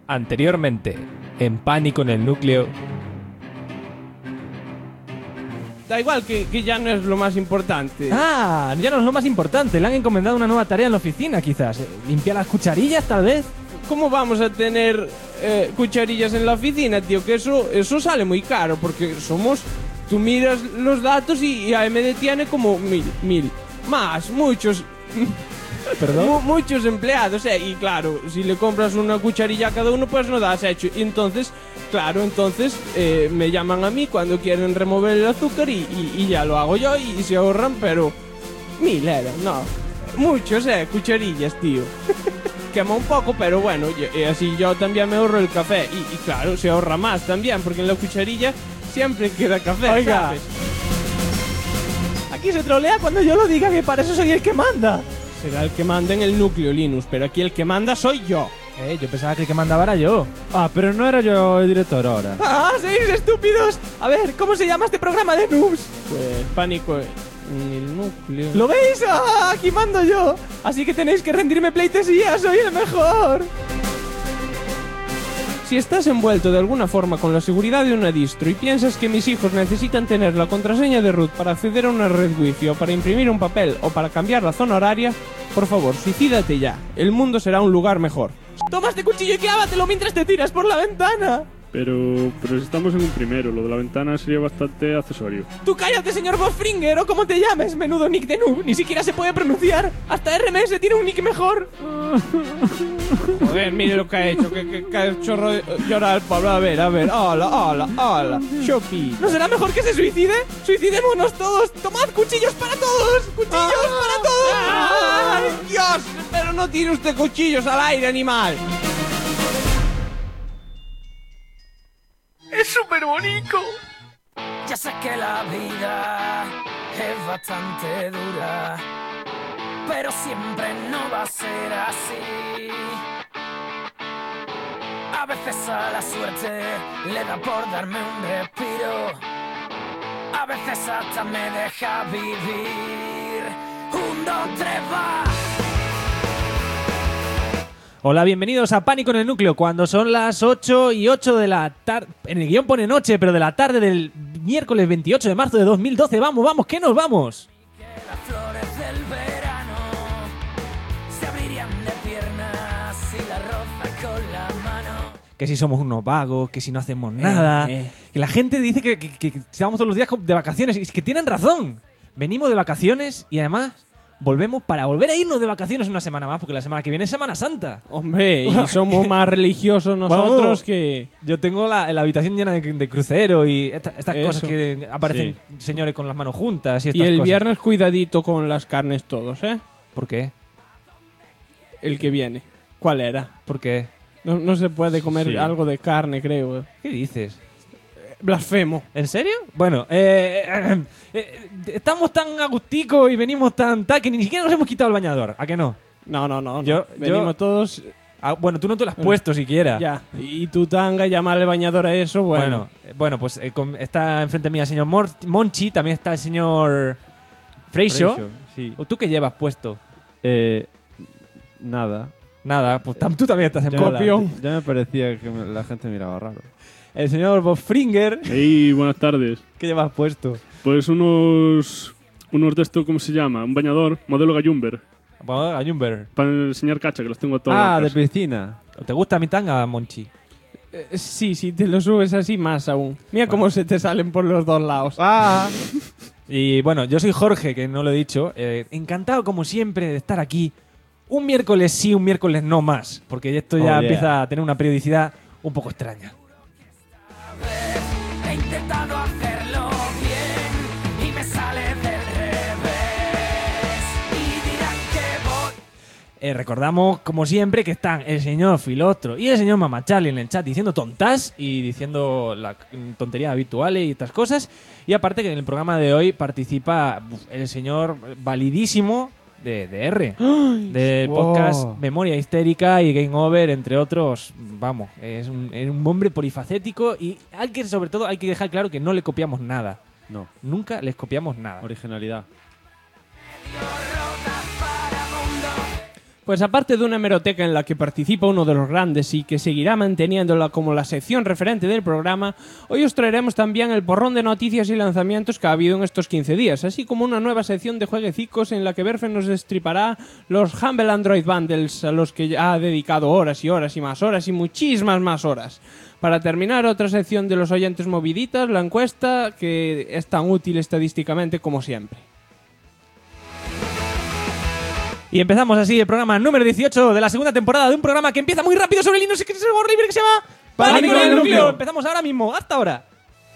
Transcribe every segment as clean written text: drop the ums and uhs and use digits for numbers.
Anteriormente, en Pánico en el Núcleo. Da igual que ya no es lo más importante. Ah, ya no es lo más importante. Le han encomendado una nueva tarea en la oficina, quizás. ¿Limpiar las cucharillas, tal vez? ¿Cómo vamos a tener cucharillas en la oficina, tío? Que eso sale muy caro, porque somos... Tú miras los datos y AMD tiene como mil. Más, muchos... ¿Perdón? Muchos empleados, y claro, si le compras una cucharilla a cada uno, pues no das hecho. Y entonces, claro, me llaman a mí cuando quieren remover el azúcar y ya lo hago yo y se ahorran, pero 1000 eran, no. Muchos, cucharillas, tío. Quema un poco, pero bueno, así yo también me ahorro el café. Y claro, se ahorra más también, porque en la cucharilla siempre queda café. Oiga, ¿sabes? aquí se trolea cuando yo lo diga, que para eso soy el que manda. Será el que manda en el núcleo, Linus, pero aquí el que manda soy yo. Yo pensaba que el que mandaba era yo. Ah, pero no era yo el director ahora. ¡Ah, sois estúpidos! A ver, ¿cómo se llama este programa de noobs? Pues Pánico en el núcleo. ¿Lo veis? ¡Ah, aquí mando yo! Así que tenéis que rendirme pleitesía, soy el mejor. Si estás envuelto de alguna forma con la seguridad de una distro y piensas que mis hijos necesitan tener la contraseña de root para acceder a una red wifi o para imprimir un papel o para cambiar la zona horaria, por favor, suicídate ya. El mundo será un lugar mejor. Toma este cuchillo y clávatelo mientras te tiras por la ventana. Pero si estamos en un primero, lo de la ventana sería bastante accesorio. Tú cállate, señor Bofringer, o como te llames, menudo nick de noob. Ni siquiera se puede pronunciar. Hasta RMS tiene un nick mejor. Joder, mire lo que ha hecho, que chorro llora el Pablo. A ver, hola, Shopi. ¿No será mejor que se suicide? ¡Suicidémonos todos! ¡Tomad cuchillos para todos! ¡Cuchillos para todos! ¡Ay, Dios! Pero no tire usted cuchillos al aire, animal. ¡Es súper bonito! Ya sé que la vida es bastante dura, pero siempre no va a ser así. A veces a la suerte le da por darme un respiro, a veces hasta me deja vivir. 1, 2, 3, va. Hola, bienvenidos a Pánico en el Núcleo, cuando son las 8:08 de la tarde. En el guión pone noche, pero de la tarde del miércoles 28 de marzo de 2012. ¡Vamos, que nos vamos! Que las flores del verano se abrirían de piernas y la roza con la mano. Que si somos unos vagos, que si no hacemos nada. Que la gente dice que estamos todos los días de vacaciones. Y es que tienen razón. Venimos de vacaciones y además volvemos para volver a irnos de vacaciones una semana más, porque la semana que viene es Semana Santa. Hombre, y somos más religiosos nosotros Vamos. que... Yo tengo la habitación llena de crucero y estas Eso. cosas que aparecen señores con las manos juntas y estas Y el cosas. viernes cuidadito con las carnes todos, ¿eh? ¿Por qué? El que viene. ¿Cuál era? ¿Por qué? No se puede comer Sí. algo de carne, creo. ¿Qué dices? Blasfemo. ¿En serio? Bueno, estamos tan agusticos y venimos tan que ni siquiera nos hemos quitado el bañador. ¿A que no? No. Yo- Venimos todos... Bueno, tú no te lo has puesto siquiera. Ya. Y tu tanga, llamarle bañador a eso, bueno. Bueno, pues está enfrente mía el señor Monchi, también está el señor Freixo. Sí. ¿Tú qué llevas puesto? Nada. Nada, pues tú también estás en Ya, bola. Copión. ya me parecía que la gente miraba raro. El señor Bofringer, Hey, buenas tardes. ¿qué llevas puesto? Pues unos de estos, ¿cómo se llama? Un bañador, modelo Gallumber. Bueno, Gallumber. Para enseñar cacha, que los tengo a todos. Ah, de piscina. ¿Te gusta mi tanga, Monchi? Sí, si te lo subes así, más aún. Mira cómo se te salen por los dos lados. Ah, Y bueno, yo soy Jorge, que no lo he dicho. Encantado, como siempre, de estar aquí. Un miércoles sí, un miércoles no más. Porque esto ya Oh, yeah. empieza a tener una periodicidad un poco extraña. He intentado hacerlo bien y me sale del revés. Y dirán que voy. Recordamos, como siempre, que están el señor Filostro y el señor Mamacharlie en el chat diciendo tontas y diciendo tonterías habituales y estas cosas. Y aparte que en el programa de hoy participa el señor validísimo de R, del wow. podcast Memoria Histérica y Game Over, entre otros. Vamos, es un hombre polifacético y sobre todo hay que dejar claro que no le copiamos nada. no. Nunca les copiamos nada. Originalidad. Pues aparte de una hemeroteca en la que participa uno de los grandes y que seguirá manteniéndola como la sección referente del programa, hoy os traeremos también el porrón de noticias y lanzamientos que ha habido en estos 15 días, así como una nueva sección de jueguecicos en la que Berfen nos destripará los Humble Android Bundles a los que ya ha dedicado horas y horas y más horas y muchísimas más horas. Para terminar, otra sección de los oyentes moviditas, la encuesta, que es tan útil estadísticamente como siempre. Y empezamos así el programa número 18 de la segunda temporada de un programa que empieza muy rápido sobre Linux y que es el horrible que se llama ¡Pánico en el Núcleo! Empezamos ahora mismo, hasta ahora.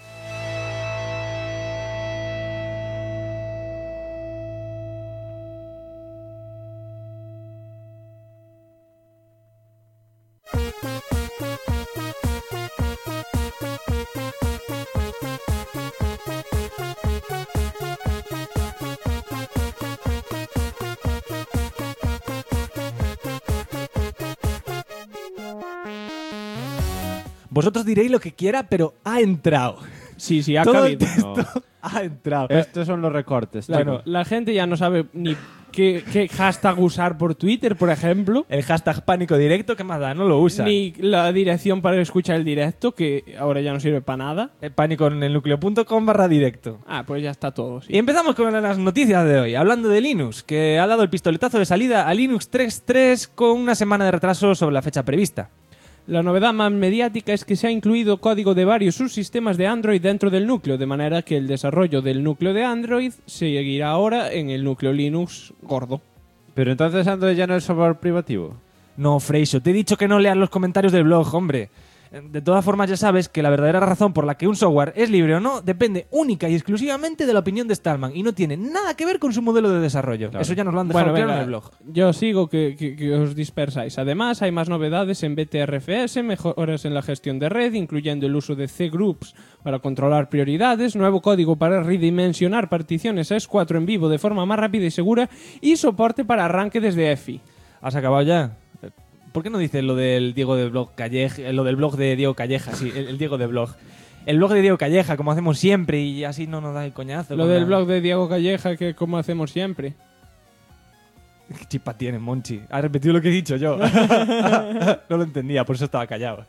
Vosotros diréis lo que quiera, pero ha entrado. Sí, sí, ha Todo el cabido. texto ha entrado. Estos son los recortes. Bueno, chicos. la gente ya no sabe ni qué hashtag usar por Twitter, por ejemplo, El hashtag pánico directo, ¿qué más da? No lo usa. ni la dirección para escuchar el directo, que ahora ya no sirve para nada. Pánico en el núcleo.com/directo. Ah, pues ya está todo, sí. Y empezamos con las noticias de hoy, hablando de Linux, que ha dado el pistoletazo de salida a Linux 3.3 con una semana de retraso sobre la fecha prevista. La novedad más mediática es que se ha incluido código de varios subsistemas de Android dentro del núcleo, de manera que el desarrollo del núcleo de Android seguirá ahora en el núcleo Linux gordo. Pero entonces Android ya no es software privativo. No, Freixo, te he dicho que no leas los comentarios del blog, hombre. De todas formas, ya sabes que la verdadera razón por la que un software es libre o no depende única y exclusivamente de la opinión de Stallman y no tiene nada que ver con su modelo de desarrollo. Claro. Eso ya nos lo han dejado claro en el blog. yo sigo que os dispersáis. Además, hay más novedades en BTRFS, mejoras en la gestión de red, incluyendo el uso de C-Groups para controlar prioridades, nuevo código para redimensionar particiones S4 en vivo de forma más rápida y segura y soporte para arranque desde EFI. ¿Has acabado ya? ¿Por qué no dices lo del Diego de blog Calleja, lo del blog de Diego Calleja, sí, el Diego de blog? El blog de Diego Calleja, como hacemos siempre, y así no nos da el coñazo. Lo con del la- blog de Diego Calleja, que como hacemos siempre. ¿Qué chispa tienes, Monchi? Has repetido lo que he dicho yo. No lo entendía, por eso estaba callado.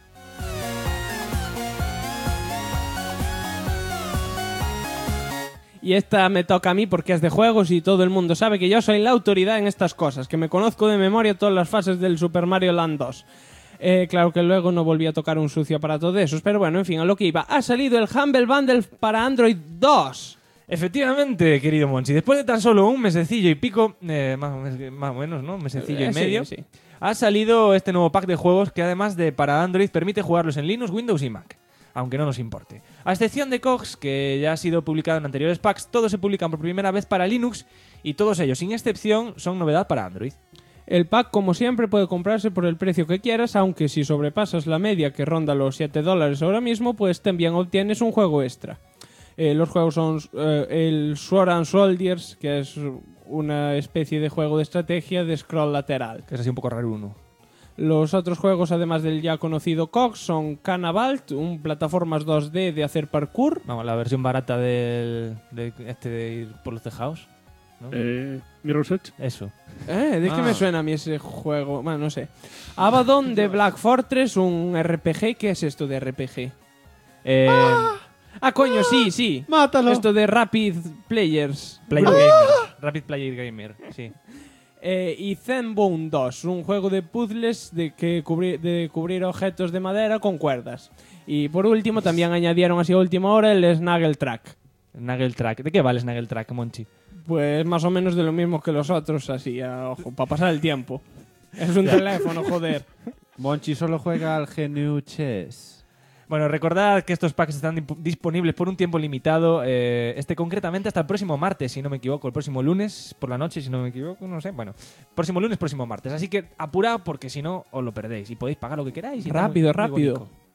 Y esta me toca a mí porque es de juegos y todo el mundo sabe que yo soy la autoridad en estas cosas, que me conozco de memoria todas las fases del Super Mario Land 2. Claro que luego no volví a tocar un sucio aparato de esos, pero bueno, en fin, a lo que iba. Ha salido el Humble Bundle para Android 2. Efectivamente, querido Monchi, después de tan solo un mesecillo y pico, más o menos, ¿no? Un mesecillo y Sí, medio, sí. ha salido este nuevo pack de juegos que además de para Android permite jugarlos en Linux, Windows y Mac, aunque no nos importe. A excepción de Cox, que ya ha sido publicado en anteriores packs, todos se publican por primera vez para Linux y todos ellos, sin excepción, son novedad para Android. El pack, como siempre, puede comprarse por el precio que quieras, aunque si sobrepasas la media que ronda los $7 ahora mismo, pues también obtienes un juego extra. Los juegos son el Sword and Soldiers, que es una especie de juego de estrategia de scroll lateral. Que es así un poco raro uno. Los otros juegos, además del ya conocido Cox, son Canabalt, un plataformas 2D de hacer parkour. Vamos, la versión barata de ir por los tejados, ¿no? Mirror's Edge. Eso. ¿De qué me suena a mí ese juego? Bueno, no sé. Abaddon de Black Fortress, un RPG. ¿Qué es esto de RPG? Coño, sí. ¡Mátalo! Esto de Rapid Players. Player Gamer. Rapid Player Gamer, sí. Y Zenbone 2, un juego de puzzles de cubrir objetos de madera con cuerdas. Y por último, también añadieron así a última hora el Snaggle Track. Snaggle Track. ¿De qué vale Snaggle Track, Monchi? Pues más o menos de lo mismo que los otros, así, ojo, para pasar el tiempo. Es un teléfono, joder. Monchi solo juega al GNU Chess. Bueno, recordad que estos packs están disponibles por un tiempo limitado, concretamente hasta el próximo martes, si no me equivoco, el próximo lunes por la noche, si no me equivoco, no sé, bueno, próximo lunes, próximo martes, así que apurad porque si no os lo perdéis y podéis pagar lo que queráis. Y Rápido, está muy rápido. bonito.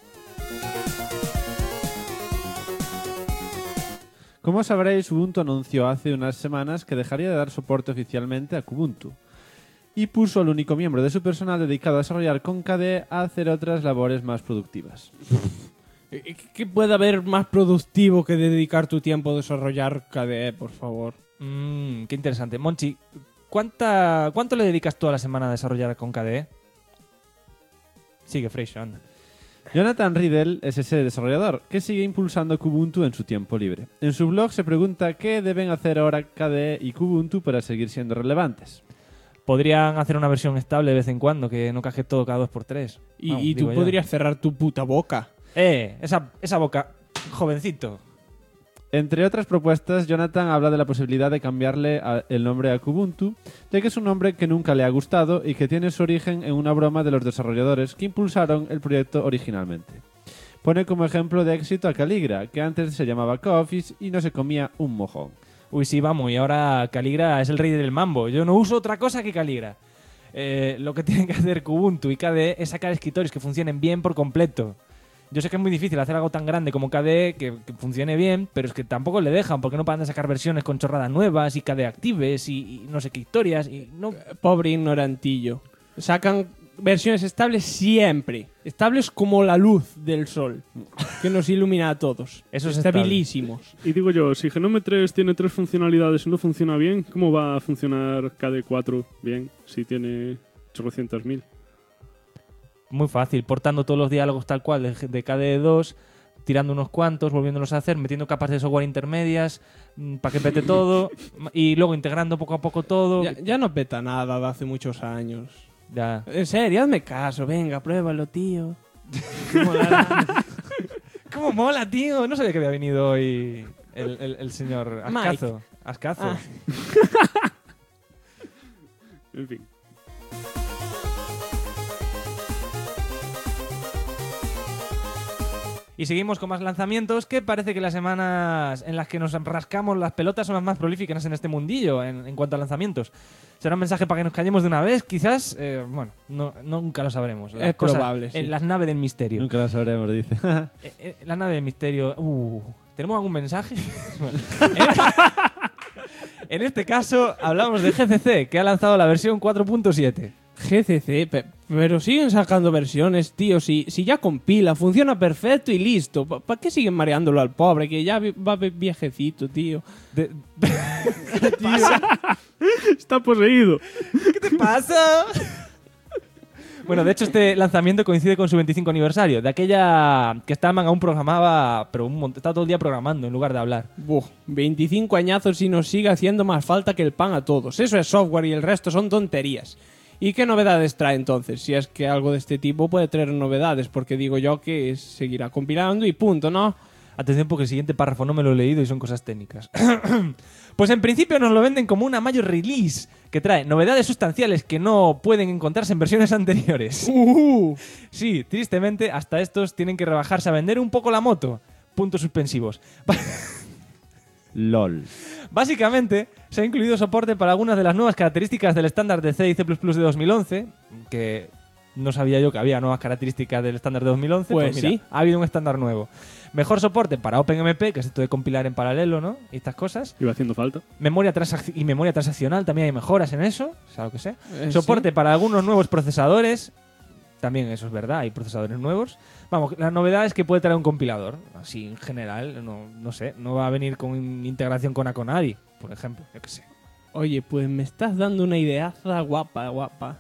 Como sabréis, Ubuntu anunció hace unas semanas que dejaría de dar soporte oficialmente a Kubuntu y puso al único miembro de su personal dedicado a desarrollar con KDE a hacer otras labores más productivas. ¿Qué puede haber más productivo que dedicar tu tiempo a desarrollar KDE, por favor? Qué interesante. Monchi, ¿Cuánto le dedicas tú a la semana a desarrollar con KDE? Sigue, Freixo, anda. Jonathan Riddle es ese desarrollador que sigue impulsando Kubuntu en su tiempo libre. En su blog se pregunta qué deben hacer ahora KDE y Kubuntu para seguir siendo relevantes. Podrían hacer una versión estable de vez en cuando, que no caje todo cada 2x3. Y tú podrías cerrar tu puta boca. Esa boca, jovencito. Entre otras propuestas, Jonathan habla de la posibilidad de cambiarle el nombre a Kubuntu, ya que es un nombre que nunca le ha gustado y que tiene su origen en una broma de los desarrolladores que impulsaron el proyecto originalmente. Pone como ejemplo de éxito a Caligra, que antes se llamaba Cooffice y no se comía un mojón. Uy, sí, vamos, y ahora Caligra es el rey del mambo. Yo no uso otra cosa que Caligra. Lo que tienen que hacer Kubuntu y KDE es sacar escritorios que funcionen bien por completo. Yo sé que es muy difícil hacer algo tan grande como KDE que funcione bien, pero es que tampoco le dejan, porque no paran de sacar versiones con chorradas nuevas y KDE Actives y no sé qué historias. Y no... Pobre ignorantillo. Sacan versiones estables siempre. Estables como la luz del sol, que nos ilumina a todos. Eso es estabilísimos. Y digo yo, si Genome 3 tiene 3 funcionalidades y no funciona bien, ¿cómo va a funcionar KDE 4 bien si tiene 800.000? Muy fácil, portando todos los diálogos tal cual de KDE 2, tirando unos cuantos, volviéndolos a hacer, metiendo capas de software intermedias para que pete todo y luego integrando poco a poco todo. Ya no peta nada de hace muchos años. Ya. En serio, hazme caso, venga, pruébalo, tío. ¿Cómo mola, tío? No sabía que había venido hoy el señor Ascazo. Ascazo. Ah. En fin. Y seguimos con más lanzamientos, que parece que las semanas en las que nos rascamos las pelotas son las más prolíficas en este mundillo en cuanto a lanzamientos. ¿Será un mensaje para que nos callemos de una vez? Quizás, bueno, nunca lo sabremos. Es probable, sí. Las naves del misterio. Nunca lo sabremos, dice. La nave del misterio. ¿Tenemos algún mensaje? En este caso, hablamos de GCC, que ha lanzado la versión 4.7. GCC, pero siguen sacando versiones, tío. Si ya compila, funciona perfecto y listo. ¿Para qué siguen mareándolo al pobre? Que ya va viejecito, tío. ¿Qué te pasa? Está poseído. ¿Qué te pasa? Bueno, de hecho este lanzamiento coincide con su 25 aniversario. De aquella que Stallman aún programaba, pero estaba todo el día programando en lugar de hablar. 25 añazos y nos sigue haciendo más falta que el pan a todos. Eso es software y el resto son tonterías. ¿Y qué novedades trae entonces? Si es que algo de este tipo puede traer novedades, porque digo yo que seguirá compilando y punto, ¿no? Atención porque el siguiente párrafo no me lo he leído y son cosas técnicas. Pues en principio nos lo venden como una major release que trae novedades sustanciales que no pueden encontrarse en versiones anteriores. Sí, tristemente hasta estos tienen que rebajarse a vender un poco la moto. Puntos suspensivos. LOL. Básicamente, se ha incluido soporte para algunas de las nuevas características del estándar de C y C++ de 2011, que no sabía yo que había nuevas características del estándar de 2011. Pues mira, sí. ha habido un estándar nuevo. Mejor soporte para OpenMP, que es esto de compilar en paralelo, ¿no? Y estas cosas. Iba haciendo falta. Memoria transaccional, también hay mejoras en eso, sea lo que sé. Sí. Soporte para algunos nuevos procesadores. También eso es verdad, hay procesadores nuevos. Vamos, la novedad es que puede traer un compilador. Así, en general, no sé, no va a venir con integración con Aconadi, por ejemplo, yo qué sé. Oye, pues me estás dando una ideaza guapa.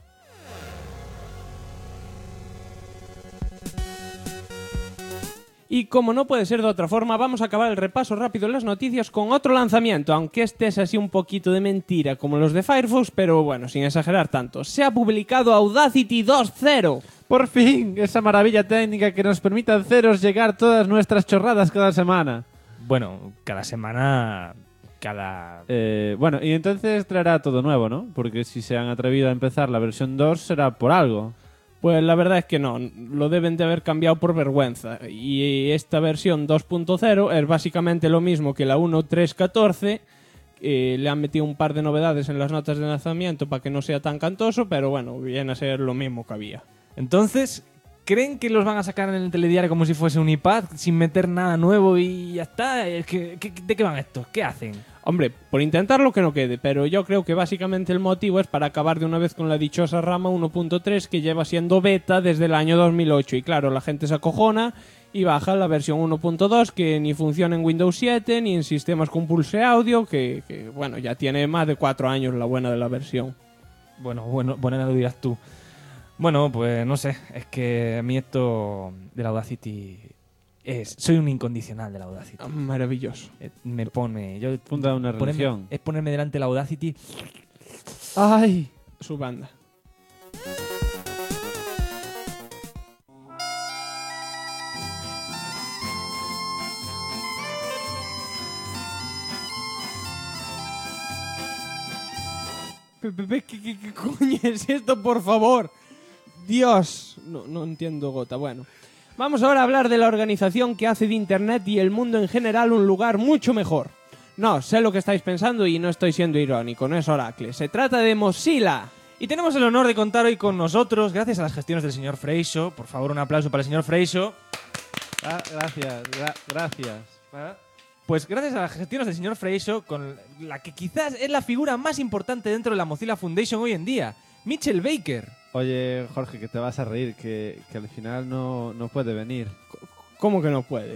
Y como no puede ser de otra forma, vamos a acabar el repaso rápido en las noticias con otro lanzamiento, aunque este es así un poquito de mentira como los de Firefox, pero bueno, sin exagerar tanto. Se ha publicado Audacity 2.0. Por fin, esa maravilla técnica que nos permite haceros llegar todas nuestras chorradas cada semana. Bueno, cada semana... Bueno, y entonces traerá todo nuevo, ¿no? Porque si se han atrevido a empezar la versión 2 será por algo. Pues la verdad es que no, lo deben de haber cambiado por vergüenza. Y esta versión 2.0 es básicamente lo mismo que la 1.3.14. Le han metido un par de novedades en las notas de lanzamiento para que no sea tan cantoso, pero bueno, viene a ser lo mismo que había. Entonces, ¿creen que los van a sacar en el telediario como si fuese un iPad sin meter nada nuevo y ya está? ¿De qué van estos? ¿Qué hacen? Hombre, por intentarlo que no quede, pero yo creo que básicamente el motivo es para acabar de una vez con la dichosa rama 1.3 que lleva siendo beta desde el año 2008. Y claro, la gente se acojona y baja la versión 1.2 que ni funciona en Windows 7 ni en sistemas con Pulse Audio, que bueno, ya tiene más de 4 años la buena de la versión. Bueno, buena lo dirás tú. Bueno, pues no sé, es que a mí esto de la Audacity soy un incondicional de la Audacity. Maravilloso. Me pone... Funda una religión. Es ponerme delante de la Audacity. ¡Ay! Su banda. ¿Qué coño es esto, por favor? Dios, no entiendo gota. Bueno, vamos ahora a hablar de la organización que hace de Internet y el mundo en general un lugar mucho mejor. No, sé lo que estáis pensando y no estoy siendo irónico, no es Oracle. Se trata de Mozilla. Y tenemos el honor de contar hoy con nosotros, gracias a las gestiones del señor Freixo. Por favor, un aplauso para el señor Freixo. Gracias. Pues gracias a las gestiones del señor Freixo, con la que quizás es la figura más importante dentro de la Mozilla Foundation hoy en día, Mitchell Baker. Oye, Jorge, que te vas a reír, que al final no puede venir. ¿Cómo que no puede?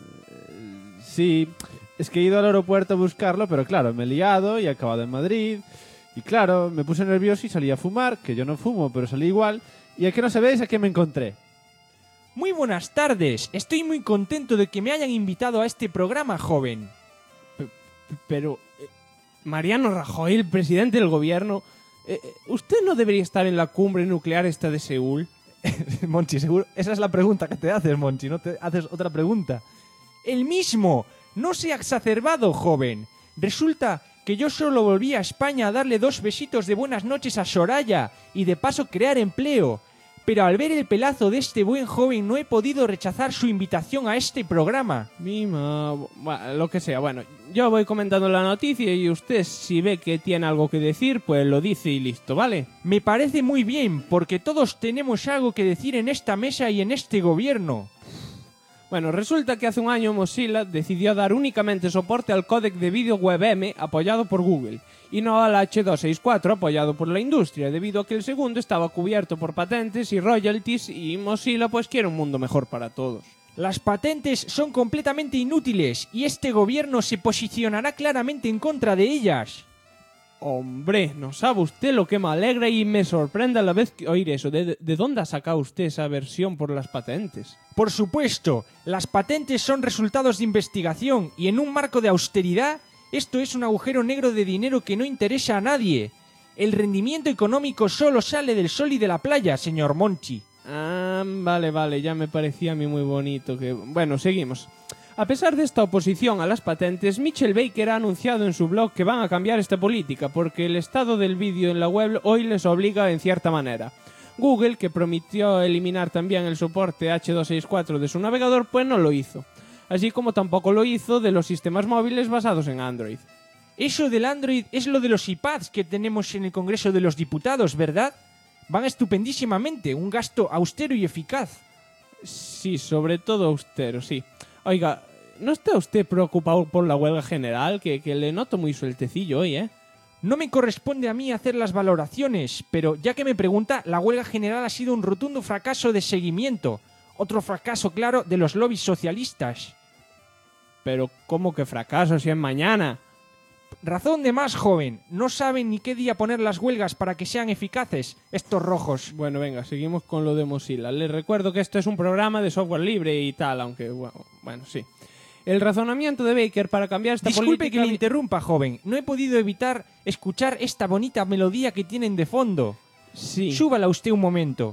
Sí, es que he ido al aeropuerto a buscarlo, pero claro, me he liado y he acabado en Madrid. Y claro, me puse nervioso y salí a fumar, que yo no fumo, pero salí igual. Y es que no sabéis a qué me encontré. Muy buenas tardes, estoy muy contento de que me hayan invitado a este programa, joven. Pero, Mariano Rajoy, el presidente del gobierno, ¿usted no debería estar en la cumbre nuclear esta de Seúl? Monchi, seguro, esa es la pregunta que te haces, Monchi, no te haces otra pregunta. El mismo, no sea exacerbado, joven. Resulta que yo solo volví a España a darle 2 besitos de buenas noches a Soraya y de paso crear empleo. Pero al ver el pelazo de este buen joven no he podido rechazar su invitación a este programa. Mima, bueno, lo que sea. Bueno, yo voy comentando la noticia y usted si ve que tiene algo que decir, pues lo dice y listo, ¿vale? Me parece muy bien, porque todos tenemos algo que decir en esta mesa y en este gobierno. Bueno, resulta que hace un año Mozilla decidió dar únicamente soporte al códec de vídeo WebM apoyado por Google y no al H264 apoyado por la industria, debido a que el segundo estaba cubierto por patentes y royalties y Mozilla pues quiere un mundo mejor para todos. Las patentes son completamente inútiles y este gobierno se posicionará claramente en contra de ellas. Hombre, no sabe usted lo que me alegra y me sorprende a la vez que oír eso. ¿De dónde ha sacado usted esa versión por las patentes? Por supuesto, las patentes son resultados de investigación y en un marco de austeridad, esto es un agujero negro de dinero que no interesa a nadie. El rendimiento económico solo sale del sol y de la playa, señor Monchi. Ah, vale, ya me parecía a mí muy bonito que... Bueno, seguimos. A pesar de esta oposición a las patentes, Mitchell Baker ha anunciado en su blog que van a cambiar esta política porque el estado del vídeo en la web hoy les obliga en cierta manera. Google, que prometió eliminar también el soporte H264 de su navegador, pues no lo hizo. Así como tampoco lo hizo de los sistemas móviles basados en Android. Eso del Android es lo de los iPads que tenemos en el Congreso de los Diputados, ¿verdad? Van estupendísimamente, un gasto austero y eficaz. Sí, sobre todo austero, sí. Oiga, ¿no está usted preocupado por la huelga general? Que le noto muy sueltecillo hoy, ¿eh? No me corresponde a mí hacer las valoraciones, pero ya que me pregunta, la huelga general ha sido un rotundo fracaso de seguimiento. Otro fracaso, claro, de los lobbies socialistas. Pero, ¿cómo que fracaso si es mañana? Razón de más, joven. No saben ni qué día poner las huelgas para que sean eficaces, estos rojos. Bueno, venga, seguimos con lo de Mozilla. Les recuerdo que esto es un programa de software libre y tal, aunque, bueno, sí. El razonamiento de Baker para cambiar esta política... Disculpe que le interrumpa, joven. No he podido evitar escuchar esta bonita melodía que tienen de fondo. Sí. Súbala usted un momento.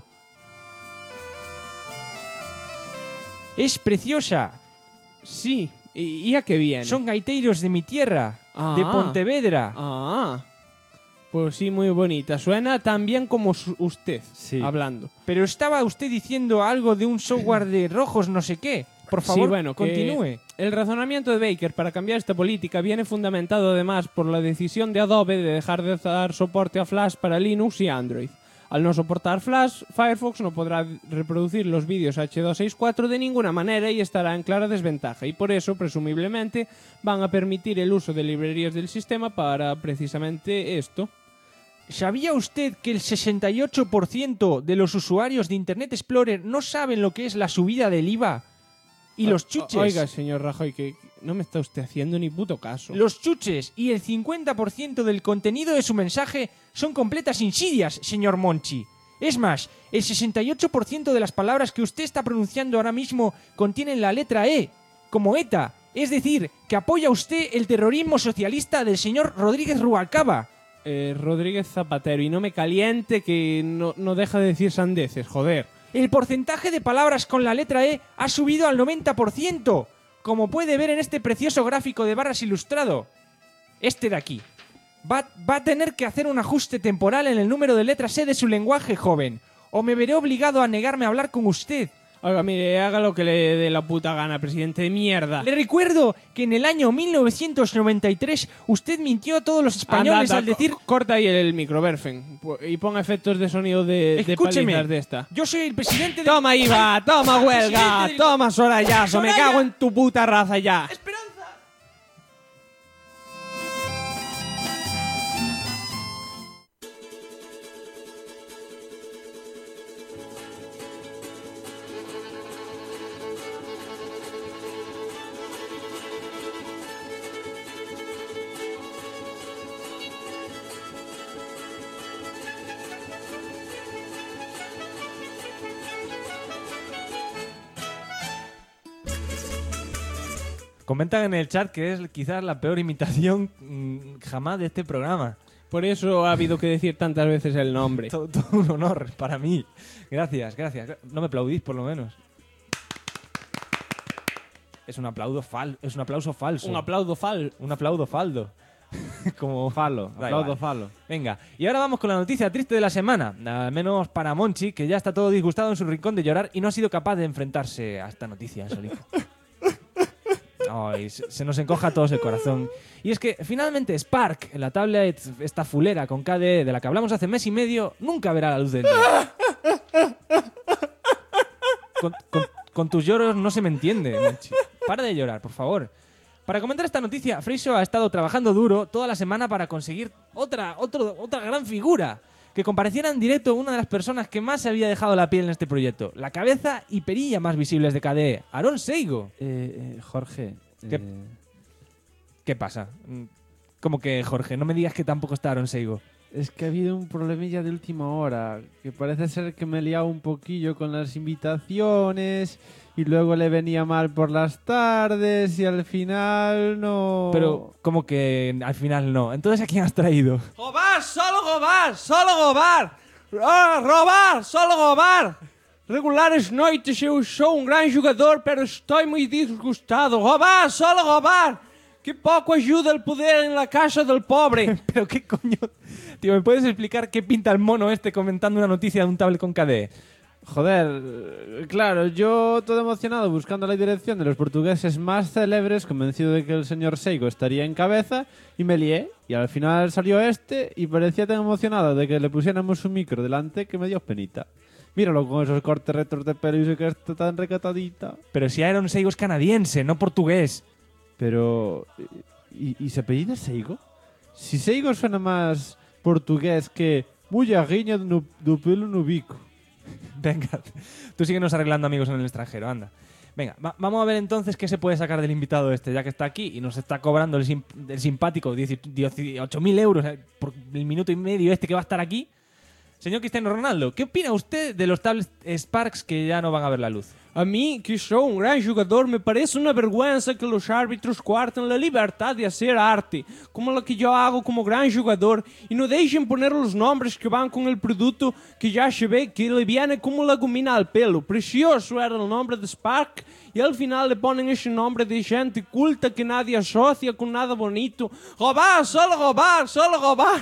Es preciosa. Sí. ¿Y a qué viene? Son gaiteros de mi tierra, de Pontevedra. Ah, pues sí, muy bonita. Suena tan bien como usted, sí, hablando. Pero estaba usted diciendo algo de un software de rojos no sé qué. Por favor, sí, bueno, continúe. El razonamiento de Baker para cambiar esta política viene fundamentado además por la decisión de Adobe de dejar de dar soporte a Flash para Linux y Android. Al no soportar Flash, Firefox no podrá reproducir los vídeos H264 de ninguna manera y estará en clara desventaja, y por eso, presumiblemente, van a permitir el uso de librerías del sistema para precisamente esto. ¿Sabía usted que el 68% de los usuarios de Internet Explorer no saben lo que es la subida del IVA? y los chuches. Oiga, señor Rajoy, que no me está usted haciendo ni puto caso. Los chuches y el 50% del contenido de su mensaje son completas insidias, señor Monchi. Es más, el 68% de las palabras que usted está pronunciando ahora mismo contienen la letra E, como ETA. Es decir, que apoya usted el terrorismo socialista del señor Rodríguez Rubalcaba. Rodríguez Zapatero, y no me caliente que no deja de decir sandeces, joder. El porcentaje de palabras con la letra E ha subido al 90%, como puede ver en este precioso gráfico de barras ilustrado. Este de aquí. Va a tener que hacer un ajuste temporal en el número de letras E de su lenguaje, joven, o me veré obligado a negarme a hablar con usted. Oiga, mire, haga lo que le dé la puta gana, presidente de mierda. Le recuerdo que en el año 1993 usted mintió a todos los españoles al decir... Corta ahí el micro, Berfen, y ponga efectos de sonido de Escúcheme, palizas de esta. yo soy el presidente de... Toma, Iva, toma, huelga, Presidente del- toma, Sorayazo, me Soraya. cago en tu puta raza ya. ¡Esperanza! Comentan en el chat que es quizás la peor imitación jamás de este programa. Por eso ha habido que decir tantas veces el nombre. Todo un honor para mí. Gracias, gracias. No me aplaudís, por lo menos. Es un aplauso falso. Un aplauso Un aplauso faldo. Como Falo, Da aplaudo igual. falo. Venga, y ahora vamos con la noticia triste de la semana. Al menos para Monchi, que ya está todo disgustado en su rincón de llorar y no ha sido capaz de enfrentarse a esta noticia, Solico. Ay, se nos encoja a todos el corazón. Y es que finalmente Spark, la tablet esta fulera con KDE de la que hablamos hace mes y medio, nunca verá la luz del día. Con tus lloros no se me entiende, Monchi. Para de llorar, por favor. Para comentar esta noticia, Friso ha estado trabajando duro toda la semana para conseguir otra gran figura. Que compareciera en directo una de las personas que más se había dejado la piel en este proyecto. La cabeza y perilla más visibles de KDE, Aaron Seigo. Jorge. ¿Qué? ¿Qué pasa? ¿Cómo que, Jorge? No me digas que tampoco está Aaron Seigo. Es que ha habido un problemilla de última hora, que parece ser que me he liado un poquillo con las invitaciones y luego le venía mal por las tardes y al final no... Pero, ¿cómo que al final no? Entonces, ¿a quién has traído? ¡Gobar! ¡Solo Gobar! ¡Solo Gobar! ¡Robar! ¡Solo Gobar! Regulares noites, eu sou gran jogador, pero estoy muy disgustado. ¡Gobar! ¡Solo Gobar! ¡Qué poco ayuda el poder en la casa del pobre! ¿Pero qué coño? Tío, ¿me puedes explicar qué pinta el mono este comentando una noticia de un tablet con KDE? Joder, claro, yo todo emocionado buscando la dirección de los portugueses más célebres, convencido de que el señor Seigo estaría en cabeza, y me lié. Y al final salió este y parecía tan emocionado de que le pusiéramos un micro delante que me dio penita. Míralo con esos cortes rectos de pelo y sé que está tan recatadita. Pero si Aaron Seigo es canadiense, no portugués. Pero... ¿Y se apellida Seigo? Si Seigo suena más portugués que Mullaguiña do pelo no bico. Venga, tú síguenos arreglando amigos en el extranjero, anda. Venga, vamos a ver entonces qué se puede sacar del invitado este, ya que está aquí y nos está cobrando el simpático 18.000 euros por el minuto y medio este que va a estar aquí. Señor Cristiano Ronaldo, ¿qué opina usted de los tablets Sparks que ya no van a ver la luz? A mí, que soy un gran jugador, me parece una vergüenza que los árbitros cuarten la libertad de hacer arte, como la que yo hago como gran jugador, y no dejen poner los nombres que van con el producto que ya se ve que le viene como la gomina al pelo. Precioso era el nombre de Spark, y al final le ponen ese nombre de gente culta que nadie asocia con nada bonito. ¡Robar! ¡Solo robar! ¡Solo robar!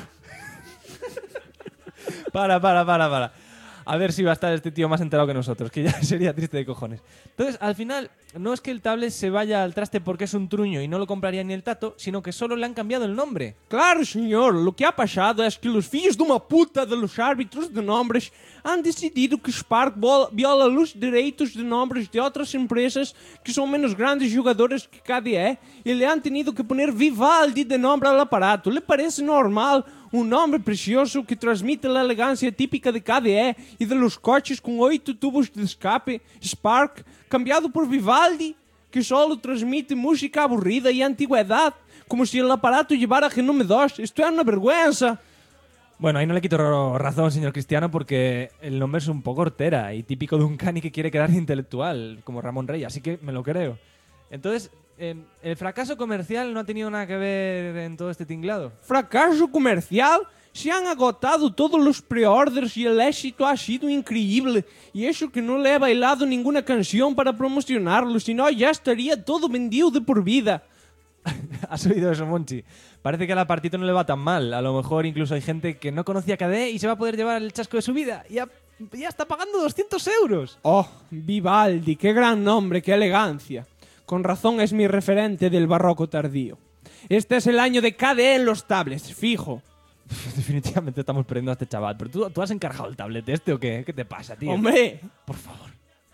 Para. A ver si va a estar este tío más enterado que nosotros, que ya sería triste de cojones. Entonces, al final, no es que el tablet se vaya al traste porque es un truño y no lo compraría ni el tato, sino que solo le han cambiado el nombre. Claro, señor, lo que ha pasado es que los filhos de uma puta de los árbitros de nombres han decidido que Spark viola los derechos de nombres de otras empresas que son menos grandes jugadores que KDE y le han tenido que poner Vivaldi de nombre al aparato. ¿Le parece normal un nombre precioso que transmite la elegancia típica de KDE y de los coches con 8 tubos de escape, Spark, cambiado por Vivaldi? que solo transmite música aburrida y antigüedad, como si el aparato llevara Genome 2. Esto es una vergüenza. Bueno, ahí no le quito razón, señor Cristiano, porque el nombre es un poco hortera y típico de un cani que quiere quedar intelectual, como Ramón Rey, así que me lo creo. Entonces, ¿el fracaso comercial no ha tenido nada que ver en todo este tinglado? ¿Fracaso comercial? Se han agotado todos los pre-orders y el éxito ha sido increíble. Y eso que no le he bailado ninguna canción para promocionarlo, si no ya estaría todo vendido de por vida. ¿Has oído eso, Monchi? Parece que a la partita no le va tan mal. A lo mejor incluso hay gente que no conocía KDE y se va a poder llevar el chasco de su vida. Ya está pagando 200 euros. Oh, Vivaldi, qué gran nombre, qué elegancia. Con razón es mi referente del barroco tardío. Este es el año de KDE en los tablets, fijo. Definitivamente estamos perdiendo a este chaval. ¿Pero tú has encargado el tablet este o qué? ¿Qué te pasa, tío? ¡Hombre! Por favor.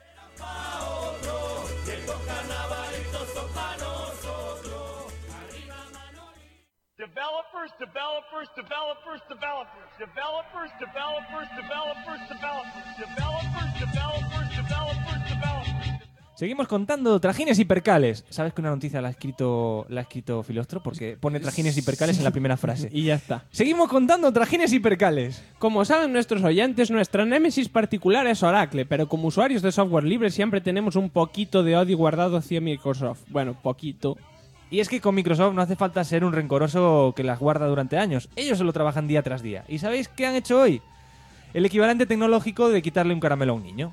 Developers, developers, developers, developers. Developers, developers, developers, developers. Developers, developers, developers, developers. Seguimos contando trajines y percales. ¿Sabes que una noticia la ha escrito Filostro? Porque pone trajines y percales en la primera frase. Y ya está. Seguimos contando trajines y percales. Como saben nuestros oyentes, nuestra némesis particular es Oracle, pero como usuarios de software libre siempre tenemos un poquito de odio guardado hacia Microsoft. Bueno, poquito. Y es que con Microsoft no hace falta ser un rencoroso que las guarda durante años. Ellos se lo trabajan día tras día. ¿Y sabéis qué han hecho hoy? El equivalente tecnológico de quitarle un caramelo a un niño.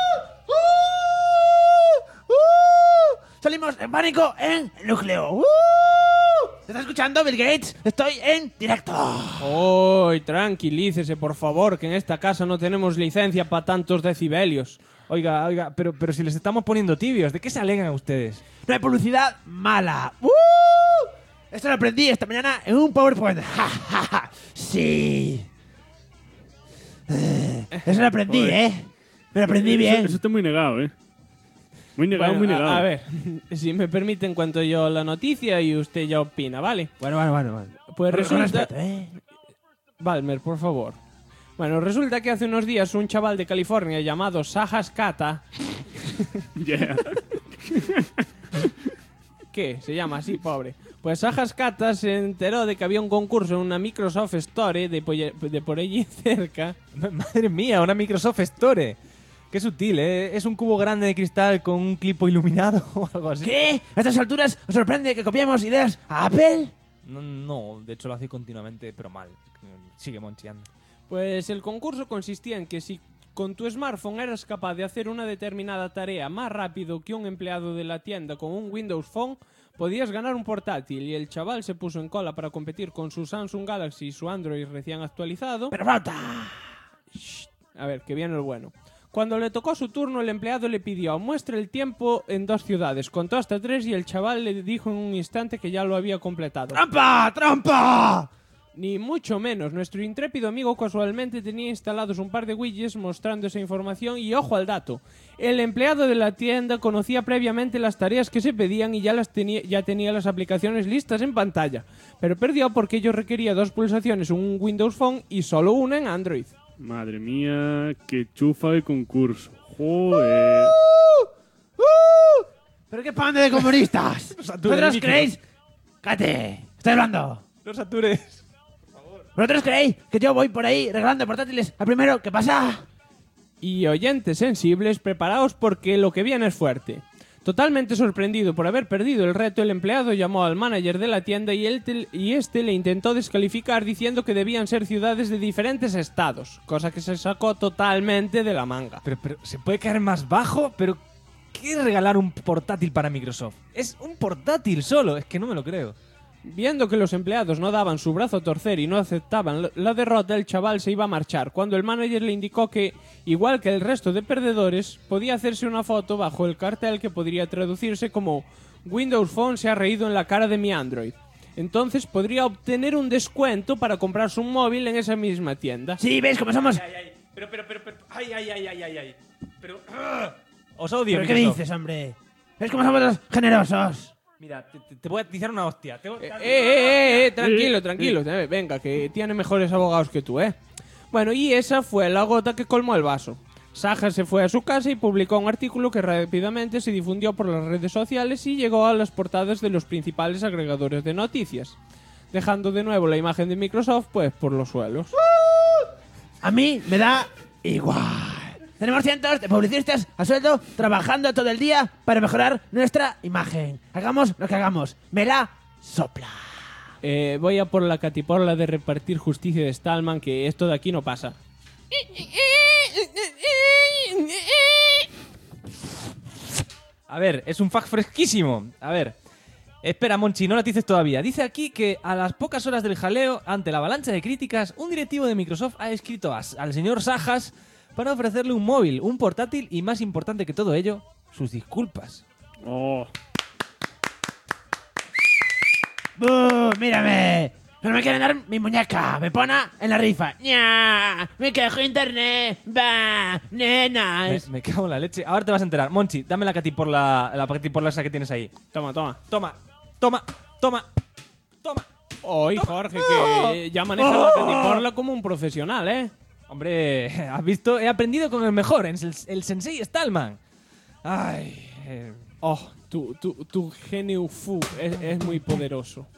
Salimos en pánico en el núcleo. ¿Te estás escuchando, Bill Gates? Estoy en directo. ¡Uy, tranquilícese, por favor, que en esta casa no tenemos licencia para tantos decibelios! Oiga, pero si les estamos poniendo tibios, ¿de qué se alegan ustedes? No hay publicidad mala. Esto lo aprendí esta mañana en un PowerPoint. Sí. Eso lo aprendí, ¿eh? Me lo aprendí bien. Eso está muy negado, ¿eh? Muy negado, Bueno, muy negado. a ver, si me permiten cuento yo la noticia y usted ya opina, ¿vale? Bueno. Pues Con resulta... respeto, ¿eh? Balmer, por favor. Bueno, resulta que hace unos días un chaval de California llamado Sajas Kata... Yeah. ¿Qué? Se llama así, pobre. Pues Sajas Kata se enteró de que había un concurso en una Microsoft Store de por allí cerca. Madre mía, una Microsoft Store. Qué sutil, ¿eh? Es un cubo grande de cristal con un clipo iluminado o algo así. ¿Qué? ¿A estas alturas os sorprende que copiemos ideas a Apple? No, de hecho lo hace continuamente, pero mal. Sigue moncheando. Pues el concurso consistía en que si con tu smartphone eras capaz de hacer una determinada tarea más rápido que un empleado de la tienda con un Windows Phone, podías ganar un portátil, y el chaval se puso en cola para competir con su Samsung Galaxy y su Android recién actualizado. ¡Pero falta! A ver, que viene el bueno. Cuando le tocó su turno, el empleado le pidió: muestre el tiempo en 2 ciudades. Contó hasta 3 y el chaval le dijo en un instante que ya lo había completado. ¡Trampa! ¡Trampa! Ni mucho menos. Nuestro intrépido amigo casualmente tenía instalados un par de widgets mostrando esa información y, ojo al dato, el empleado de la tienda conocía previamente las tareas que se pedían y ya tenía las aplicaciones listas en pantalla, pero perdió porque ello requería 2 pulsaciones en un Windows Phone y solo una en Android. Madre mía, qué chufa de concurso. Joder. ¿Pero qué pan de comunistas? ¿Vosotros creéis? ¡Cállate! ¡Estoy hablando! No satures. ¿Vosotros creéis que yo voy por ahí regalando portátiles al primero que pasa? Y oyentes sensibles, preparaos porque lo que viene es fuerte. Totalmente sorprendido por haber perdido el reto, el empleado llamó al manager de la tienda y este le intentó descalificar diciendo que debían ser ciudades de diferentes estados, cosa que se sacó totalmente de la manga. Pero ¿se puede caer más bajo? ¿Pero qué es regalar un portátil para Microsoft? Es un portátil solo, es que no me lo creo. Viendo que los empleados no daban su brazo a torcer y no aceptaban la derrota, el chaval se iba a marchar, cuando el manager le indicó que, igual que el resto de perdedores, podía hacerse una foto bajo el cartel que podría traducirse como Windows Phone se ha reído en la cara de mi Android. Entonces podría obtener un descuento para comprarse un móvil en esa misma tienda. Sí, ¿ves cómo somos? Pero, pero, os odio, ¿Pero qué Microsoft. dices, hombre? ¿Ves cómo somos los generosos? Mira, te voy a atizar una hostia. Tranquilo. Venga, que tiene mejores abogados que tú, ¿eh? Bueno, y esa fue la gota que colmó el vaso. Saja se fue a su casa y publicó un artículo que rápidamente se difundió por las redes sociales y llegó a las portadas de los principales agregadores de noticias, dejando de nuevo la imagen de Microsoft pues por los suelos. A mí me da igual. Tenemos cientos de publicistas a sueldo trabajando todo el día para mejorar nuestra imagen. Hagamos lo que hagamos. Me la sopla. Voy a por la catiporla de repartir justicia de Stallman, que esto de aquí no pasa. A ver, es un fact fresquísimo. A ver, espera, Monchi, no lo dices todavía. Dice aquí que a las pocas horas del jaleo, ante la avalancha de críticas, un directivo de Microsoft ha escrito al señor Sajas para ofrecerle un móvil, un portátil y, más importante que todo ello, sus disculpas. Oh. ¡Mírame! Pero me quieren dar mi muñeca. Me pone en la rifa. ¡Nya! Me quejo internet. ¡Bah! ¡Nenas! Me cago en la leche. Ahora te vas a enterar. Monchi, dame la catiporla esa que tienes ahí. Toma. Toma. Hoy, Jorge, que ya maneja la catiporla como un profesional, ¿eh? Hombre, ¿has visto? He aprendido con el mejor, el sensei Stallman. Ay... Oh, tu genio fu es muy poderoso.